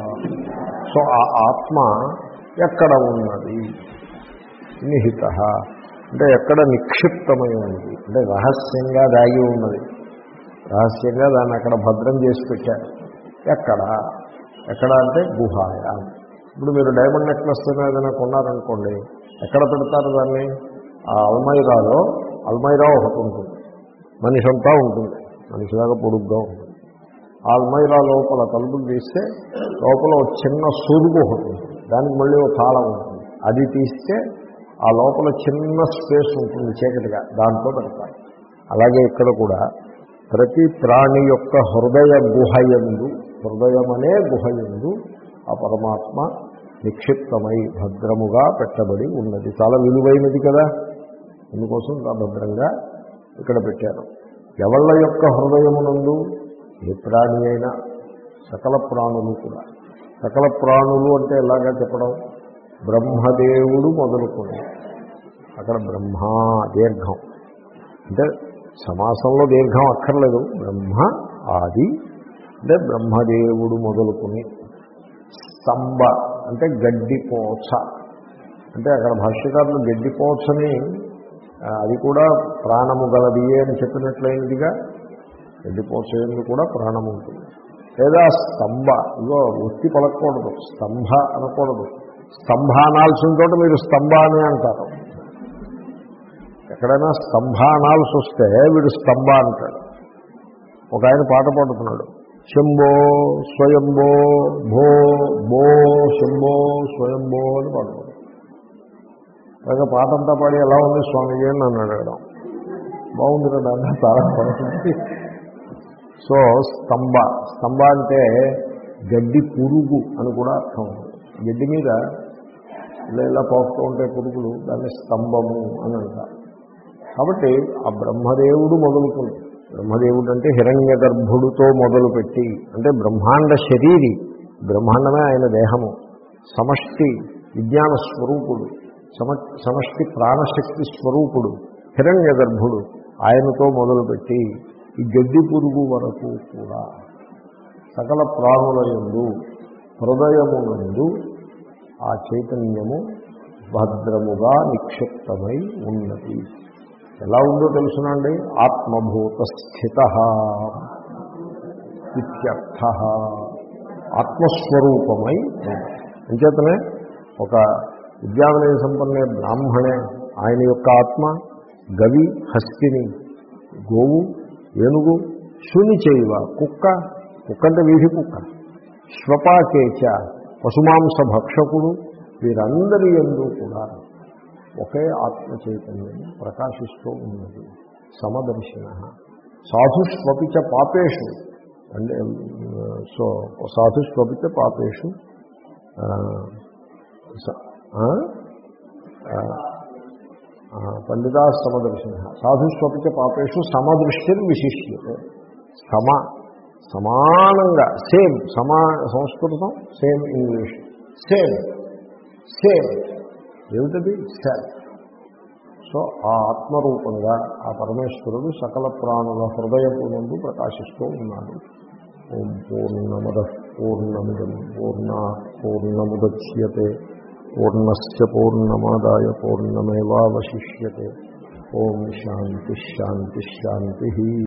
సో ఆ ఆత్మ ఎక్కడ ఉన్నది? నిహిత అంటే ఎక్కడ నిక్షిప్తమై ఉన్నది, అంటే రహస్యంగా దాగి ఉన్నది. రహస్యంగా దాన్ని అక్కడ భద్రం చేసి పెట్టారు. ఎక్కడ ఎక్కడ అంటే గుహాయ. ఇప్పుడు మీరు డైమండ్ నెక్లెస్ ఏదైనా కొన్నారనుకోండి, ఎక్కడ పెడతారు దాన్ని? ఆ అల్మైరాలో, అల్మైరా ఒకటి ఉంటుంది, మనిషి అంతా ఉంటుంది, మనిషిలాగా పొడుగ్గా ఉంటుంది. ఆ అల్మైరా లోపల తలుపులు తీస్తే లోపల ఒక చిన్న సొరుగు ఒకటి ఉంటుంది, దానికి మళ్ళీ ఒక తాళం ఉంటుంది. అది తీస్తే ఆ లోపల చిన్న స్పేస్ ఉంటుంది చీకటిగా, దాంట్లో పెడతారు. అలాగే ఇక్కడ కూడా ప్రతి ప్రాణి యొక్క హృదయ గుహయందు, హృదయం అనే గుహయందు ఆ పరమాత్మ నిక్షిప్తమై భద్రముగా పెట్టబడి ఉన్నది. చాలా విలువైనది కదా, అందుకోసం భద్రంగా ఇక్కడ పెట్టారు. ఎవళ్ళ యొక్క హృదయమునందు? ఏ ప్రాణి అయినా, సకల ప్రాణులు కూడా. సకల ప్రాణులు అంటే ఎలాగా చెప్పడం? బ్రహ్మదేవుడు మొదలుకొని, అక్కడ బ్రహ్మ దీర్ఘం అంటే సమాసంలో దీర్ఘం అక్కర్లేదు. బ్రహ్మ ఆది అంటే బ్రహ్మదేవుడు మొదలుకొని, స్తంభ అంటే గడ్డిపోచ అంటే అక్కడ భాష్యకారులు గడ్డిపోచని అది కూడా ప్రాణము గలది అని చెప్పినట్లయినదిగా. గడ్డిపోచేందుకు కూడా ప్రాణం ఉంటుంది. లేదా స్తంభ, ఇగో వృత్తి పలకూడదు, స్తంభ అనకూడదు. స్తంభ అనాల్సిన చోట మీరు స్తంభ అని అంటారు. ఎక్కడైనా స్తంభ అనాల్సి వస్తే వీడు స్తంభ అంటాడు. ఒక ఆయన పాట పాడుతున్నాడు, శంభో స్వయంభో భో భో శంభో స్వయంభో అని పాడుతున్నాడు. అలాగే పాట అంతా పాడి ఎలా ఉంది స్వామిజీ అని నన్ను అడగడం. బాగుంది కదా అన్న, చాలా బాగుంది. సో స్తంభ, స్తంభ అంటే గడ్డి పురుగు అని కూడా అర్థం. గడ్డి మీద ఇలా ఇలా పోస్తూ ఉంటే పురుగులు, దాన్ని స్తంభము అని అంటారు. కాబట్టి ఆ బ్రహ్మదేవుడు మొదలుకొని, బ్రహ్మదేవుడు అంటే హిరణ్య గర్భుడితో మొదలుపెట్టి, అంటే బ్రహ్మాండ శరీరి, బ్రహ్మాండమే ఆయన దేహము, సమష్టి విజ్ఞాన స్వరూపుడు, సమ సమష్టి ప్రాణశక్తి స్వరూపుడు హిరణ్య గర్భుడు, ఆయనతో మొదలుపెట్టి ఈ గడ్డి పురుగు వరకు కూడా సకల ప్రాణుల యందు హృదయమునందు ఆ చైతన్యము భద్రముగా నిక్షిప్తమై ఉన్నది. ఎలా ఉందో తెలుసునండి, ఆత్మభూత స్థిత ఇత్యర్థ. ఆత్మస్వరూపమై అంచేతనే ఒక విద్యావినయ సంపన్నే బ్రాహ్మణే ఆయన యొక్క ఆత్మ, గవి హస్తిని, గోవు ఏనుగు, శూని చేయవ కుక్క, కుక్క అంటే వీధి కుక్క, శ్వపాకేచ పశుమాంస భక్షకుడు, వీరందరి యందు కూడా ఒకే ఆత్మ చైతన్యం ప్రకాశిస్తూ ఉన్నది. సమదర్శిన సాధుష్వపిచ పాపేషు అంటే సో సాధుష్వపిచ పాపేషు పండితా సమదర్శిన సాధుష్వపిచ పాపేషు సమదృష్టిని విశిష్యతే. సమ సమానంగా సేమ్, సమా సంస్కృతం సేమ్ ఇంగ్లీష్, సేమ్ సేమ్ ఏమిటది సెల్ఫ్. సో ఆ ఆత్మరూపంగా ఆ పరమేశ్వరుడు సకల ప్రాణుల హృదయపు నుండి ప్రకాశిస్తూ ఉన్నాడు. ఓం పూర్ణమద పూర్ణమిదం పూర్ణాత్ పూర్ణముదచ్యతే పూర్ణస్య పూర్ణమాదాయ పూర్ణమేవావశిష్యతే. ఓం శాంతి శాంతి శాంతి.